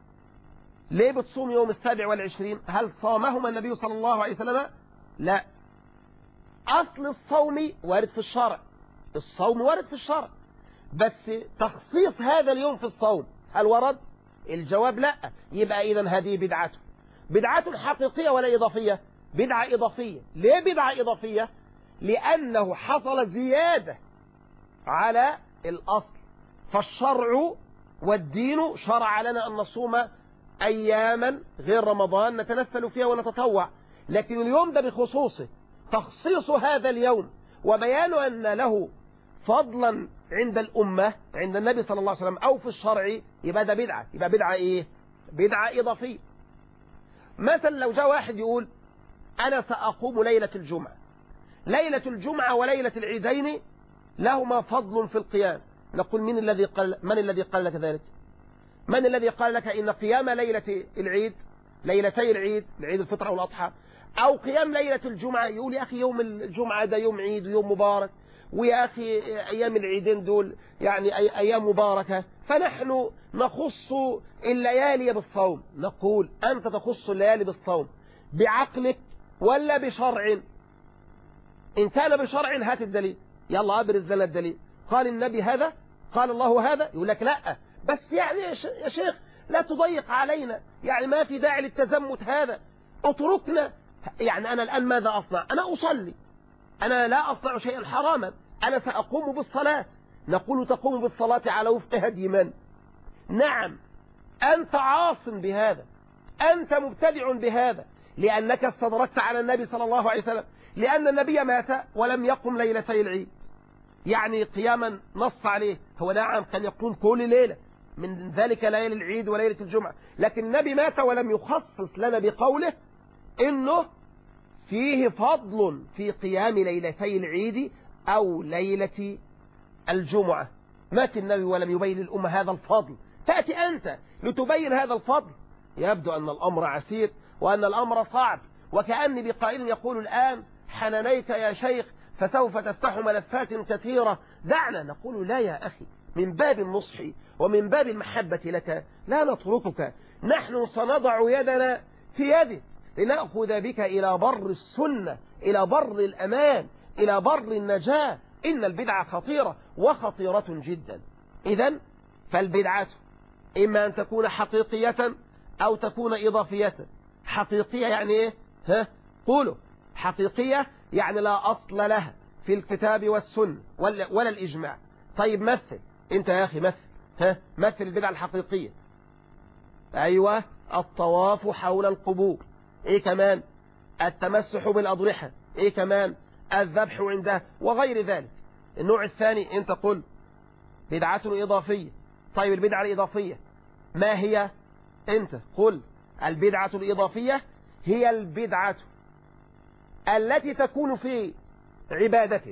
[SPEAKER 2] ليه بتصوم يوم 27؟ هل صامهما النبي صلى الله عليه وسلم؟ لا. أصل الصوم وارد في الشرع، الصوم وارد في الشرع، بس تخصيص هذا اليوم في الصوم هل ورد؟ الجواب لا. يبقى إذن هذه بدعته، بدعة حقيقية ولا إضافية؟ بدعة إضافية. ليه بدعة إضافية؟ لأنه حصل زيادة على الأصل. فالشرع والدين شرع لنا أن نصوم أياما غير رمضان نتنفل فيها ونتطوع، لكن اليوم ده بخصوصه تخصيص هذا اليوم وبيان أن له فضلا عند الأمة عند النبي صلى الله عليه وسلم أو في الشرع، يبقى ده بدعة. يبقى بدعة إيه؟ بدعة إضافية. مثلا لو جاء واحد يقول أنا سأقوم ليلة الجمعة، ليلة الجمعة وليلة العيدين لهما فضل في القيام، نقول من الذي قال لك ذلك؟ من الذي قال لك إن قيام ليلة العيد، ليلتي العيد، العيد الفطر والأضحى، أو قيام ليلة الجمعة، يقول يا أخي يوم الجمعة ده يوم عيد ويوم مبارك، ويا أخي أيام العيدين دول يعني أيام مباركة، فنحن نخص الليالي بالصوم. نقول أنت تخص الليالي بالصوم بعقلك ولا بشرع؟ إن كان بشرع هات الدليل، يلا أبرز لنا الدليل. قال النبي هذا، قال الله هذا، يقول لك لا بس يعني يا شيخ لا تضيق علينا، يعني ما في داعي للتزمت هذا، اتركنا. يعني أنا الآن ماذا أصنع؟ أنا أصلي، أنا لا أصنع شيئا حراما، أنا سأقوم بالصلاة. نقول تقوم بالصلاة على وفق هدي من؟ نعم أنت عاص بهذا، أنت مبتدع بهذا، لأنك استدركت على النبي صلى الله عليه وسلم، لأن النبي مات ولم يقم ليلتي العيد، يعني قياما نص عليه. هو نعم كان يقوم كل ليلة من ذلك ليلة العيد وليلة الجمعة، لكن النبي مات ولم يخصص لنا بقوله إنه فيه فضل في قيام ليلتي العيد أو ليلة الجمعة. مات النبي ولم يبين للأمة هذا الفضل، تأتي أنت لتبين هذا الفضل. يبدو أن الأمر عسير وأن الأمر صعب، وكأن بقائل يقول الآن حنانيك يا شيخ فسوف تفتح ملفات كثيرة، دعنا. نقول لا يا أخي، من باب النصح ومن باب المحبة لك لا نتركك، نحن سنضع يدنا في يدك لنأخذ بك إلى بر السنة، إلى بر الأمان، إلى بر النجاة. إن البدعة خطيرة وخطيرة جدا. إذن فالبدعة إما أن تكون حقيقية أو تكون إضافية. حقيقية يعني إيه؟ قولوا. حقيقية يعني لا أصل لها في الكتاب والسنة ولا الإجماع. طيب مثل أنت يا أخي، مثل البدعة الحقيقية. أيوة، الطواف حول القبور. إيه كمان؟ التمسح بالأضرحة. إيه كمان؟ الذبح عندها وغير ذلك. النوع الثاني أنت قل بدعة إضافية. طيب البدعة الإضافية ما هي؟ أنت قل البدعة الإضافية هي البدعة التي تكون في عبادة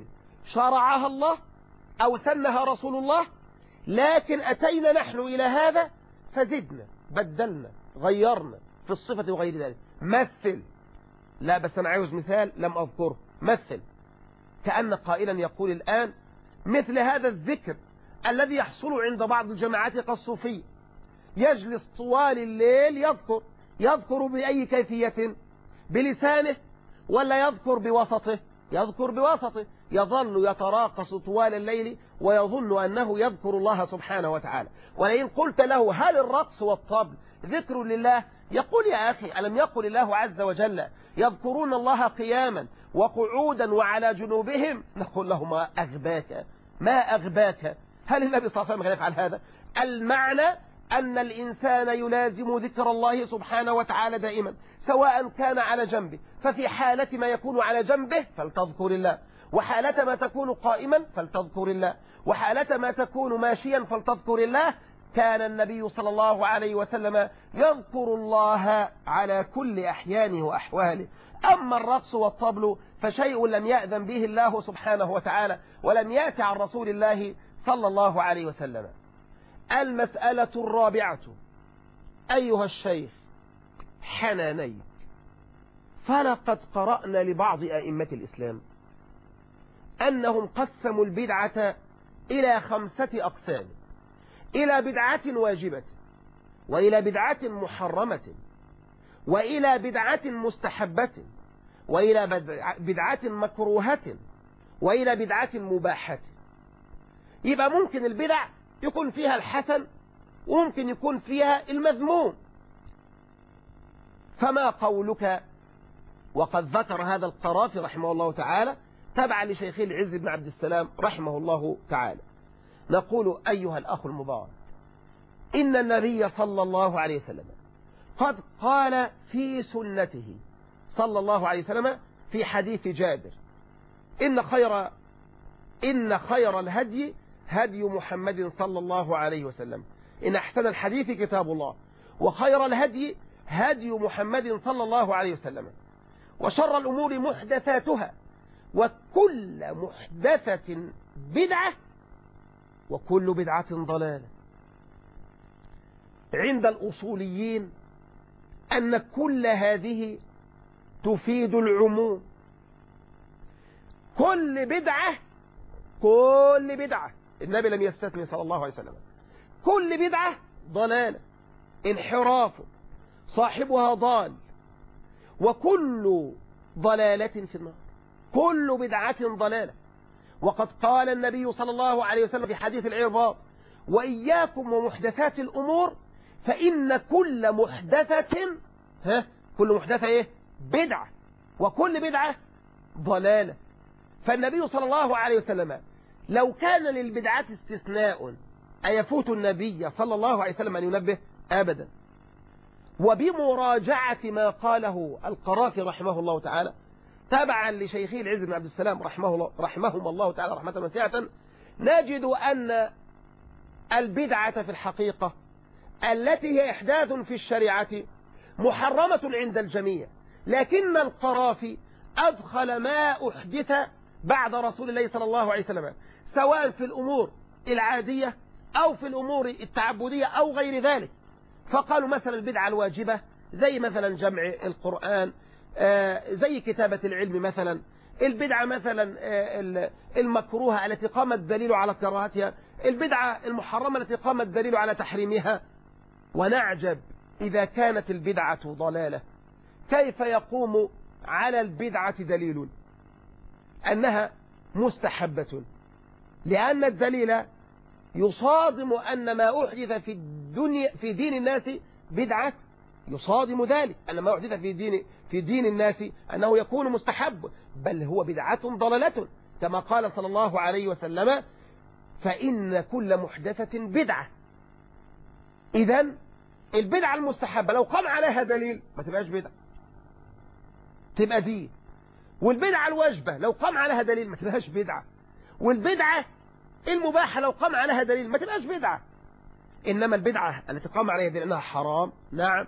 [SPEAKER 2] شرعها الله أو سنها رسول الله، لكن أتينا نحن إلى هذا فزدنا بدلنا غيرنا في الصفة وغير ذلك. مثل، لا بس أنا عاوز مثال لم أذكره. مثل كأن قائلا يقول الآن مثل هذا الذكر الذي يحصل عند بعض الجماعات كالصوفية، يجلس طوال الليل يذكر بأي كيفية؟ بلسانه ولا يذكر بوسطه؟ يذكر بوسطه، يظل يتراقص طوال الليل ويظن أنه يذكر الله سبحانه وتعالى. ولئن قلت له هل الرقص والطبل ذكر لله؟ يقول يا أخي ألم يقل الله عز وجل يذكرون الله قياما وقعودا وعلى جنوبهم؟ نقول له ما أغباك ما أغباك. هل النبي صلى الله عليه وسلم كان يفعل هذا؟ المعنى أن الإنسان يلازم ذكر الله سبحانه وتعالى دائما، سواء كان على جنبه، ففي حالة ما يكون على جنبه فلتذكر الله، وحالة ما تكون قائما فلتذكر الله، وحالة ما تكون ماشيا فلتذكر الله. كان النبي صلى الله عليه وسلم يذكر الله على كل أحيانه وأحواله. أما الرقص والطبل فشيء لم يأذن به الله سبحانه وتعالى ولم يأتي عن رسول الله صلى الله عليه وسلم. المسألة الرابعة أيها الشيخ حناني، فلقد قرأنا لبعض أئمة الإسلام أنهم قسموا البدعة إلى 5 أقسام: إلى بدعة واجبة، وإلى بدعة محرمة، وإلى بدعة مستحبة، وإلى بدعة مكروهة، وإلى بدعة مباحة. يبقى ممكن البدع يكون فيها الحسن وممكن يكون فيها المذموم. فما قولك؟ وقد ذكر هذا القرافي رحمه الله تعالى تبع لشيخ العز بن عبد السلام رحمه الله تعالى. نقول أيها الأخ المبارك إن النبي صلى الله عليه وسلم قد قال في سنته صلى الله عليه وسلم في حديث جابر: إن خير الهدي هدي محمد صلى الله عليه وسلم، إن أحسن الحديث كتاب الله، وخير الهدي هدي محمد صلى الله عليه وسلم، وشر الأمور محدثاتها، وكل محدثة بدعة، وكل بدعة ضلالة. عند الأصوليين أن كل هذه تفيد العموم. كل بدعة النبي لم يستثني صلى الله عليه وسلم. كل بدعة ضلالة، انحراف، صاحبها ضال، وكل ضلالة في النار. كل بدعة ضلالة. وقد قال النبي صلى الله عليه وسلم في حديث العرباض: وإياكم ومحدثات الأمور فإن كل محدثة كل محدثة بدعة، وكل بدعة ضلالة. فالنبي صلى الله عليه وسلم لو كان للبدعة استثناء أيفوت النبي صلى الله عليه وسلم أن ينبه؟ أبدا. وبمراجعة ما قاله القرافي رحمه الله تعالى تبعا لشيخي العز بن عبد السلام رحمهم الله تعالى رحمة واسعة، نجد أن البدعة في الحقيقة التي هي إحداث في الشريعة محرمة عند الجميع، لكن القرافي أدخل ما أحدث بعد رسول الله صلى الله عليه وسلم، سواء في الأمور العادية أو في الأمور التعبدية أو غير ذلك. فقالوا مثلا البدعة الواجبة زي مثلا جمع القرآن، زي كتابة العلم مثلا. البدعة مثلا المكروهة التي قام الدليل على كراهتها، البدعة المحرمة التي قام الدليل على تحريمها. ونعجب إذا كانت البدعة ضلالة كيف يقوم على البدعة دليل أنها مستحبة، لأن الدليل يصادم أن ما أحدث في دين الناس بدعة، يصادم ذلك أن ما أحدث في دين الناس أنه يكون مستحب، بل هو بدعة ضلالة، كما قال صلى الله عليه وسلم: فإن كل محدثة بدعة. إذن البدعة المستحبة لو قام عليها دليل ما تبقاش بدعة، تبقى دين. والبدعة الواجبة لو قام عليها دليل ما تبقاش بدعة. والبدعة المباحة لو قام عليها دليل ما تبقاش بدعة. إنما البدعة التي قام عليها دليل أنها حرام، نعم.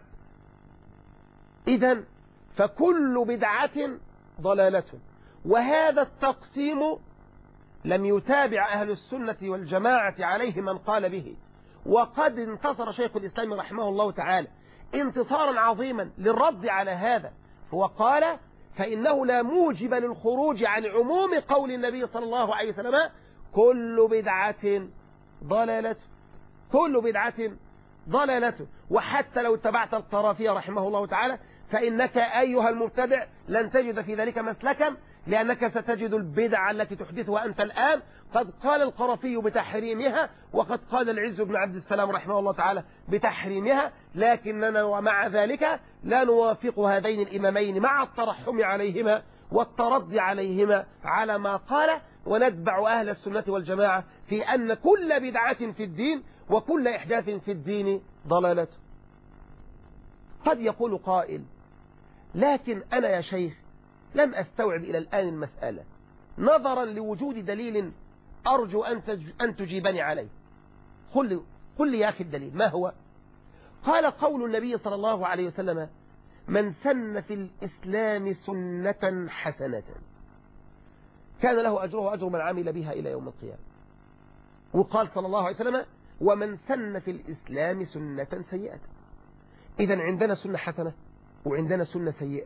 [SPEAKER 2] إذن فكل بدعة ضلالة. وهذا التقسيم لم يتابع أهل السنة والجماعة عليه من قال به. وقد انتصر شيخ الإسلام رحمه الله تعالى انتصارا عظيما للرد على هذا، هو قال فإنه لا موجب للخروج عن عموم قول النبي صلى الله عليه وسلم كل بدعة ضلالة، كل بدعة ضلالة. وحتى لو اتبعت القرافي رحمه الله تعالى فإنك أيها المبتدع لن تجد في ذلك مسلكا، لأنك ستجد البدع التي تحدثها أنت الآن قد قال القرافي بتحريمها، وقد قال العز بن عبد السلام رحمه الله تعالى بتحريمها، لكننا ومع ذلك لا نوافق هذين الإمامين مع الترحم عليهما والترضي عليهما على ما قال، ونتبع أهل السنة والجماعة في أن كل بدعة في الدين وكل إحداث في الدين ضلالة. قد يقول قائل لكن أنا يا شيخ لم أستوعب إلى الآن المسألة نظرا لوجود دليل أرجو أن تجيبني عليه. قل لي يا أخي الدليل ما هو؟ قال قول النبي صلى الله عليه وسلم من سن في الإسلام سنة حسنة كان له أجره وأجر من عمل بها إلى يوم القيامة. وقال صلى الله عليه وسلم ومن سن في الإسلام سنة سيئة. إذن عندنا سنة حسنة وعندنا سنة سيئة.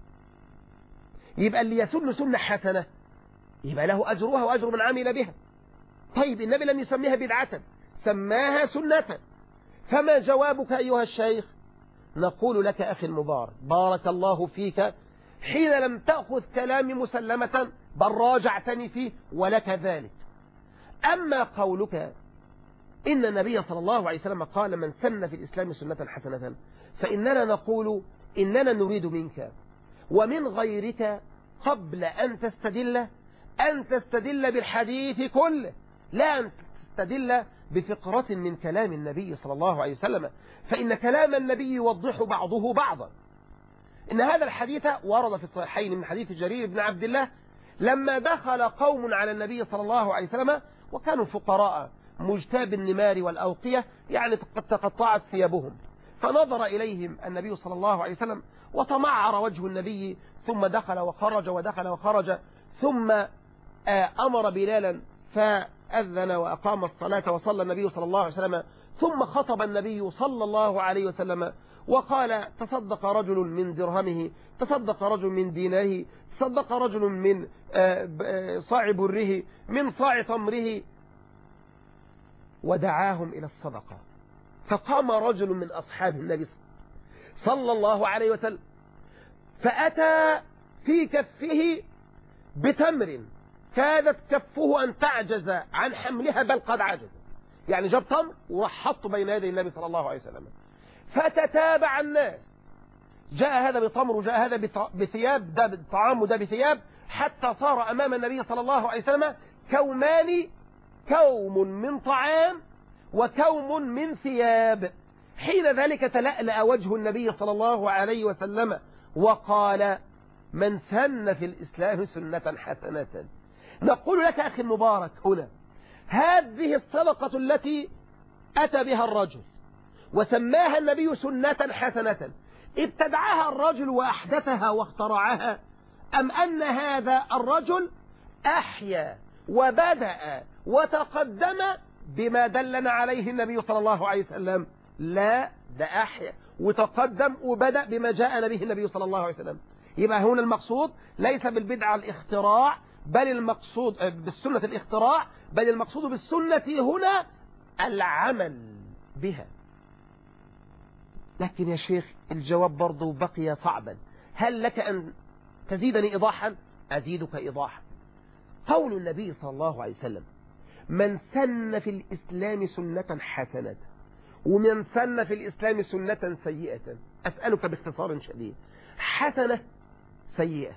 [SPEAKER 2] يبقى اللي يسن سنة حسنة يبقى له أجرها وأجر من عمل بها. طيب النبي لم يسميها بدعة، سماها سنة، فما جوابك أيها الشيخ؟ نقول لك أخي المبارك بارك الله فيك حين لم تأخذ كلامي مسلمة بل راجعتني فيه ولك ذلك. أما قولك إن النبي صلى الله عليه وسلم قال من سن في الإسلام سنة حسنة، فإننا نقول إننا نريد منك ومن غيرك قبل أن تستدل بالحديث كله، لا أن تستدل بفقرة من كلام النبي صلى الله عليه وسلم، فإن كلام النبي يوضح بعضه بعضا. إن هذا الحديث ورد في الصحيحين من حديث جرير بن عبد الله لما دخل قوم على النبي صلى الله عليه وسلم وكانوا فقراء مجتاب النمار والأوقية، يعني قد تقطعت ثيابهم، فنظر إليهم النبي صلى الله عليه وسلم وتمعر وجه النبي، ثم دخل وخرج ودخل وخرج، ثم أمر بلالا فأذن وأقام الصلاة وصلى النبي صلى الله عليه وسلم، ثم خطب النبي صلى الله عليه وسلم وقال تصدق رجل من درهمه، تصدق رجل من ديناره، تصدق رجل من صاع بره، من صاع تمره، ودعاهم إلى الصدقة. فقام رجل من أصحاب النبي صلى الله عليه وسلم فأتى في كفه بتمر كادت كفه أن تعجز عن حملها بل قد عجزت، يعني جاب تمر وحطه بين يدي النبي صلى الله عليه وسلم، فتتابع الناس، جاء هذا بتمر وجاء هذا بثياب، ده بطعام وده بثياب، حتى صار أمام النبي صلى الله عليه وسلم كومان، كوم من طعام وكوم من ثياب. حين ذلك تلألأ وجه النبي صلى الله عليه وسلم وقال من سن في الإسلام سنة حسنة. نقول لك أخي المبارك هنا هذه الصدقة التي أتى بها الرجل وسماها النبي سنة حسنة، ابتدعها الرجل وأحدثها واخترعها، أم أن هذا الرجل أحيا وبدأ وتقدم بما دلنا عليه النبي صلى الله عليه وسلم؟ لا، ده أحيا وتقدم وبدأ بما جاء به النبي صلى الله عليه وسلم. يبقى هنا المقصود ليس بالبدعة الاختراع، بل المقصود بالسنة الاختراع، بل المقصود بالسنة هنا العمل بها. لكن يا شيخ الجواب برضه بقي صعبا، هل لك أن تزيدني إيضاحا؟ أزيدك إيضاحا. قول النبي صلى الله عليه وسلم من سن في الإسلام سنة حسنة ومن سن في الإسلام سنة سيئة، أسألك باختصار شديد، حسنة سيئة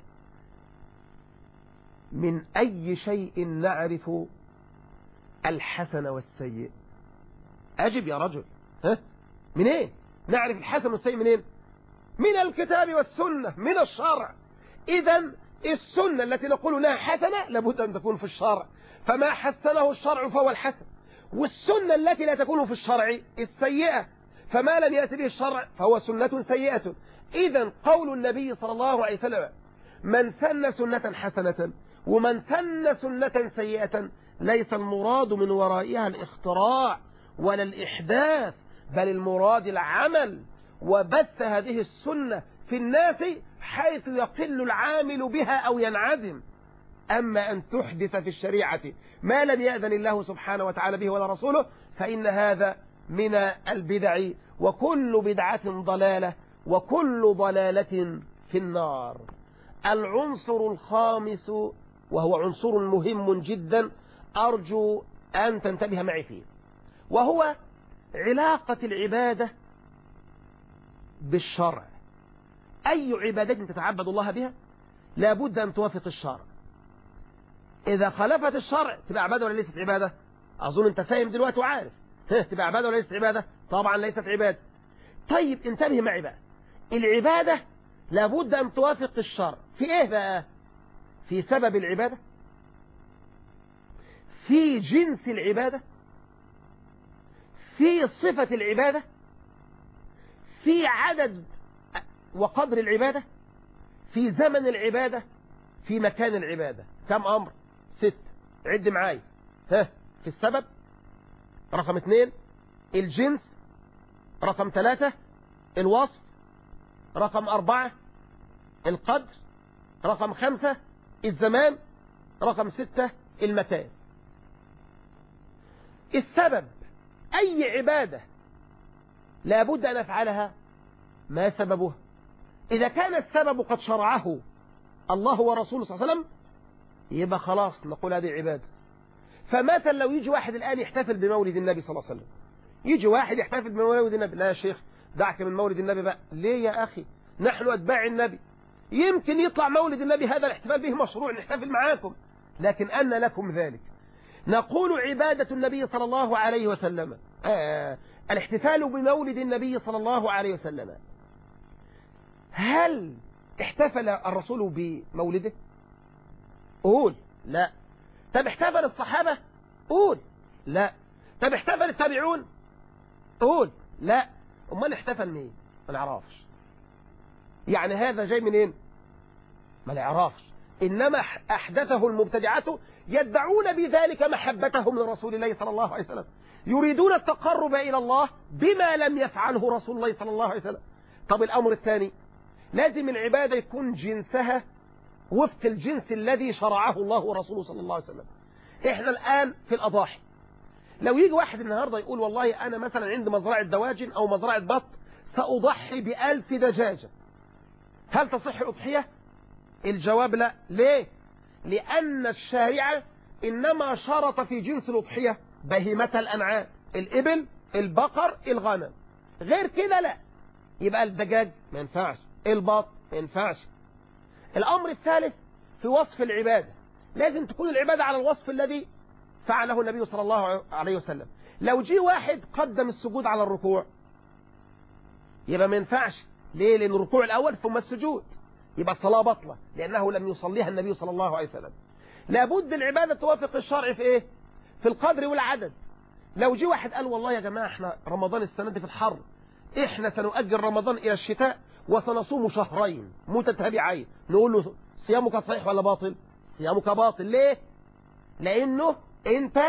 [SPEAKER 2] من أي شيء نعرف الحسن والسيء؟ أجب يا رجل، منين نعرف الحسن والسيء؟ منين؟ من الكتاب والسنة، من الشرع. إذن السنة التي نقول لها حسنة لابد أن تكون في الشرع، فما حسنه الشرع فهو الحسن، والسنة التي لا تكون في الشرع السيئة، فما لم يأتي به الشرع فهو سنة سيئة. إذن قول النبي صلى الله عليه وسلم من سن سنة حسنة ومن سن سنة سيئة ليس المراد من ورائها الاختراع ولا الإحداث، بل المراد العمل وبث هذه السنة في الناس حيث يقل العامل بها أو ينعدم. أما أن تحدث في الشريعة ما لم يأذن الله سبحانه وتعالى به ولا رسوله فإن هذا من البدع، وكل بدعة ضلالة وكل ضلالة في النار. العنصر الخامس وهو عنصر مهم جدا أرجو أن تنتبه معي فيه، وهو علاقة العبادة بالشرع. أي عبادة تتعبد الله بها لابد أن توافق الشرع. إذا خالفت الشرع تبقى عبادة ولا ليست عبادة؟ أظن أنت فاهم دلوقتي وعارف. تبقى عبادة ولا ليست عبادة؟ طبعا ليست عبادة. طيب انتبه معي بقى، العبادة لابد أن توافق الشرع في إيه بقى؟ في سبب العبادة، في جنس العبادة، في صفة العبادة، في عدد وقدر العبادة، في زمن العبادة، في مكان العبادة. كم أمر؟ 6. عد معاي. في السبب، رقم 2 الجنس، رقم 3 الوصف، رقم 4 القدر، رقم 5 الزمان، رقم 6 المكان. السبب، أي عبادة لابد أن أفعلها ما سببها. إذا كان السبب قد شرعه الله ورسوله صلى الله عليه وسلم يبقى خلاص نقول هذه عبادة. فمثلا لو يجي واحد الآن يحتفل بمولد النبي صلى الله عليه وسلم، يجي واحد يحتفل بمولد النبي، لا يا شيخ دعك من مولد النبي بقى. ليه يا أخي؟ نحن أتباع النبي، يمكن يطلع مولد النبي هذا الاحتفال به مشروع نحتفل معاكم، لكن أن لكم ذلك. نقول عبادة النبي صلى الله عليه وسلم، الاحتفال بمولد النبي صلى الله عليه وسلم، هل احتفل الرسول بمولده؟ قول لا. طب احتفل الصحابة؟ قول لا. طب احتفل التابعون؟ قول لا. امال احتفل مين؟ ما نعرفش. يعني هذا جاي منين؟ ما نعرفش. انما احدثه المبتدعة يدعون بذلك محبتهم لرسول الله صلى الله عليه وسلم، يريدون التقرب الى الله بما لم يفعله رسول الله صلى الله عليه وسلم. طب الامر الثاني، لازم العبادة يكون جنسها وفق الجنس الذي شرعه الله ورسوله صلى الله عليه وسلم. احنا الآن في الأضاحي، لو يجي واحد النهاردة يقول والله أنا مثلا عندي مزرعة دواجن أو مزرعة بط سأضحي ب1000 دجاجة، هل تصح أضحية؟ الجواب لا. ليه؟ لأن الشارع إنما شرط في جنس الأضحية بهيمة الأنعام، الإبل، البقر، الغنم، غير كده لا. يبقى الدجاج ما ينفعش، البط ما ينفعش. الأمر الثالث في وصف العبادة، لازم تكون العبادة على الوصف الذي فعله النبي صلى الله عليه وسلم. لو جي واحد قدم السجود على الركوع يبقى ما ينفعش. ليه؟ لأن الركوع الأول ثم السجود، يبقى الصلاة بطلة لأنه لم يصليها النبي صلى الله عليه وسلم. لابد العبادة توافق الشرع في إيه؟ في القدر والعدد. لو جي واحد قال والله يا جماعة احنا رمضان السنة دي في الحر، احنا سنؤجل رمضان إلى الشتاء وسنصوم شهرين متتابعين، نقول له صيامك صحيح ولا باطل؟ صيامك باطل. ليه؟ لأنه أنت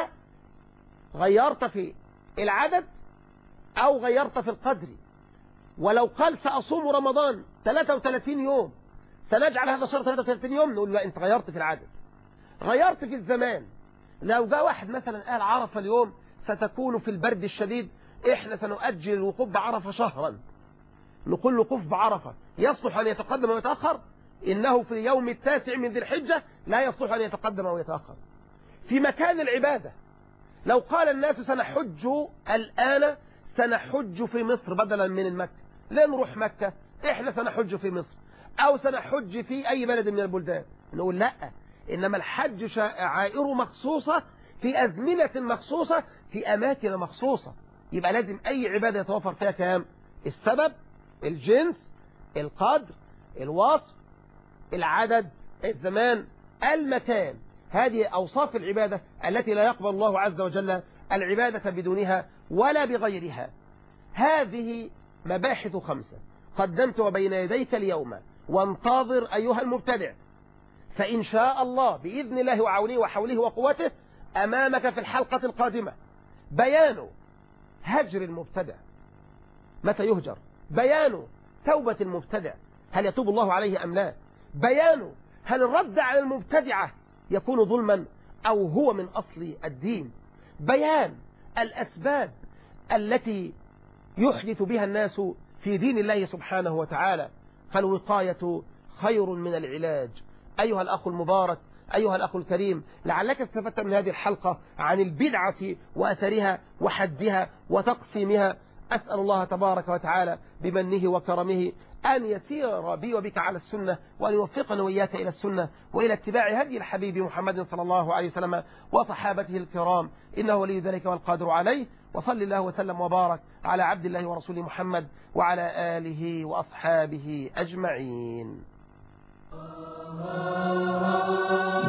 [SPEAKER 2] غيرت في العدد أو غيرت في القدر. ولو قال سأصوم رمضان 33 يوم سنجعل هذا الشهر 33 يوم، نقول له أنت غيرت في العدد، غيرت في الزمان. لو جاء واحد مثلا قال عرفة اليوم ستكون في البرد الشديد، احنا سنؤجل الوقوف بعرفة شهرا، نقول له قف بعرفة، يصلح أن يتقدم ويتأخر؟ إنه في اليوم 9 من ذي الحجة لا يصلح أن يتقدم ويتأخر. في مكان العبادة، لو قال الناس سنحج الآن، سنحج في مصر بدلا من مكة، لا نروح مكة، احنا سنحج في مصر أو سنحج في أي بلد من البلدان، نقول لا. إنما الحج شعائر مخصوصة في أزمنة مخصوصة في أماكن مخصوصة. يبقى لازم أي عبادة يتوفر فيها كام؟ السبب، الجنس، القدر، الوصف، العدد، الزمان، المكان. هذه أوصاف العبادة التي لا يقبل الله عز وجل العبادة بدونها ولا بغيرها. هذه مباحث 5 قدمت بين يديك اليوم، وانتظر أيها المبتدع فإن شاء الله بإذن الله وعونه وحوله وقوته أمامك في الحلقة القادمة بيان هجر المبتدع، متى يهجر، بيان توبة المبتدع، هل يتوب الله عليه أم لا، بيان هل الرد على المبتدعة يكون ظلما أو هو من أصل الدين، بيان الأسباب التي يحدث بها الناس في دين الله سبحانه وتعالى، فالوقاية خير من العلاج. أيها الأخ المبارك، أيها الأخ الكريم، لعلك استفدت من هذه الحلقة عن البدعة وأثرها وحدها وتقسيمها. أسأل الله تبارك وتعالى بمنه وكرمه أن يسير بي وبك على السنة، وأن يوفقنا وإياك إلى السنة وإلى اتباع هدي الحبيب محمد صلى الله عليه وسلم وصحابته الكرام، إنه ولي ذلك والقادر عليه. وصل الله وسلم وبارك على عبد الله ورسوله محمد وعلى آله وأصحابه أجمعين.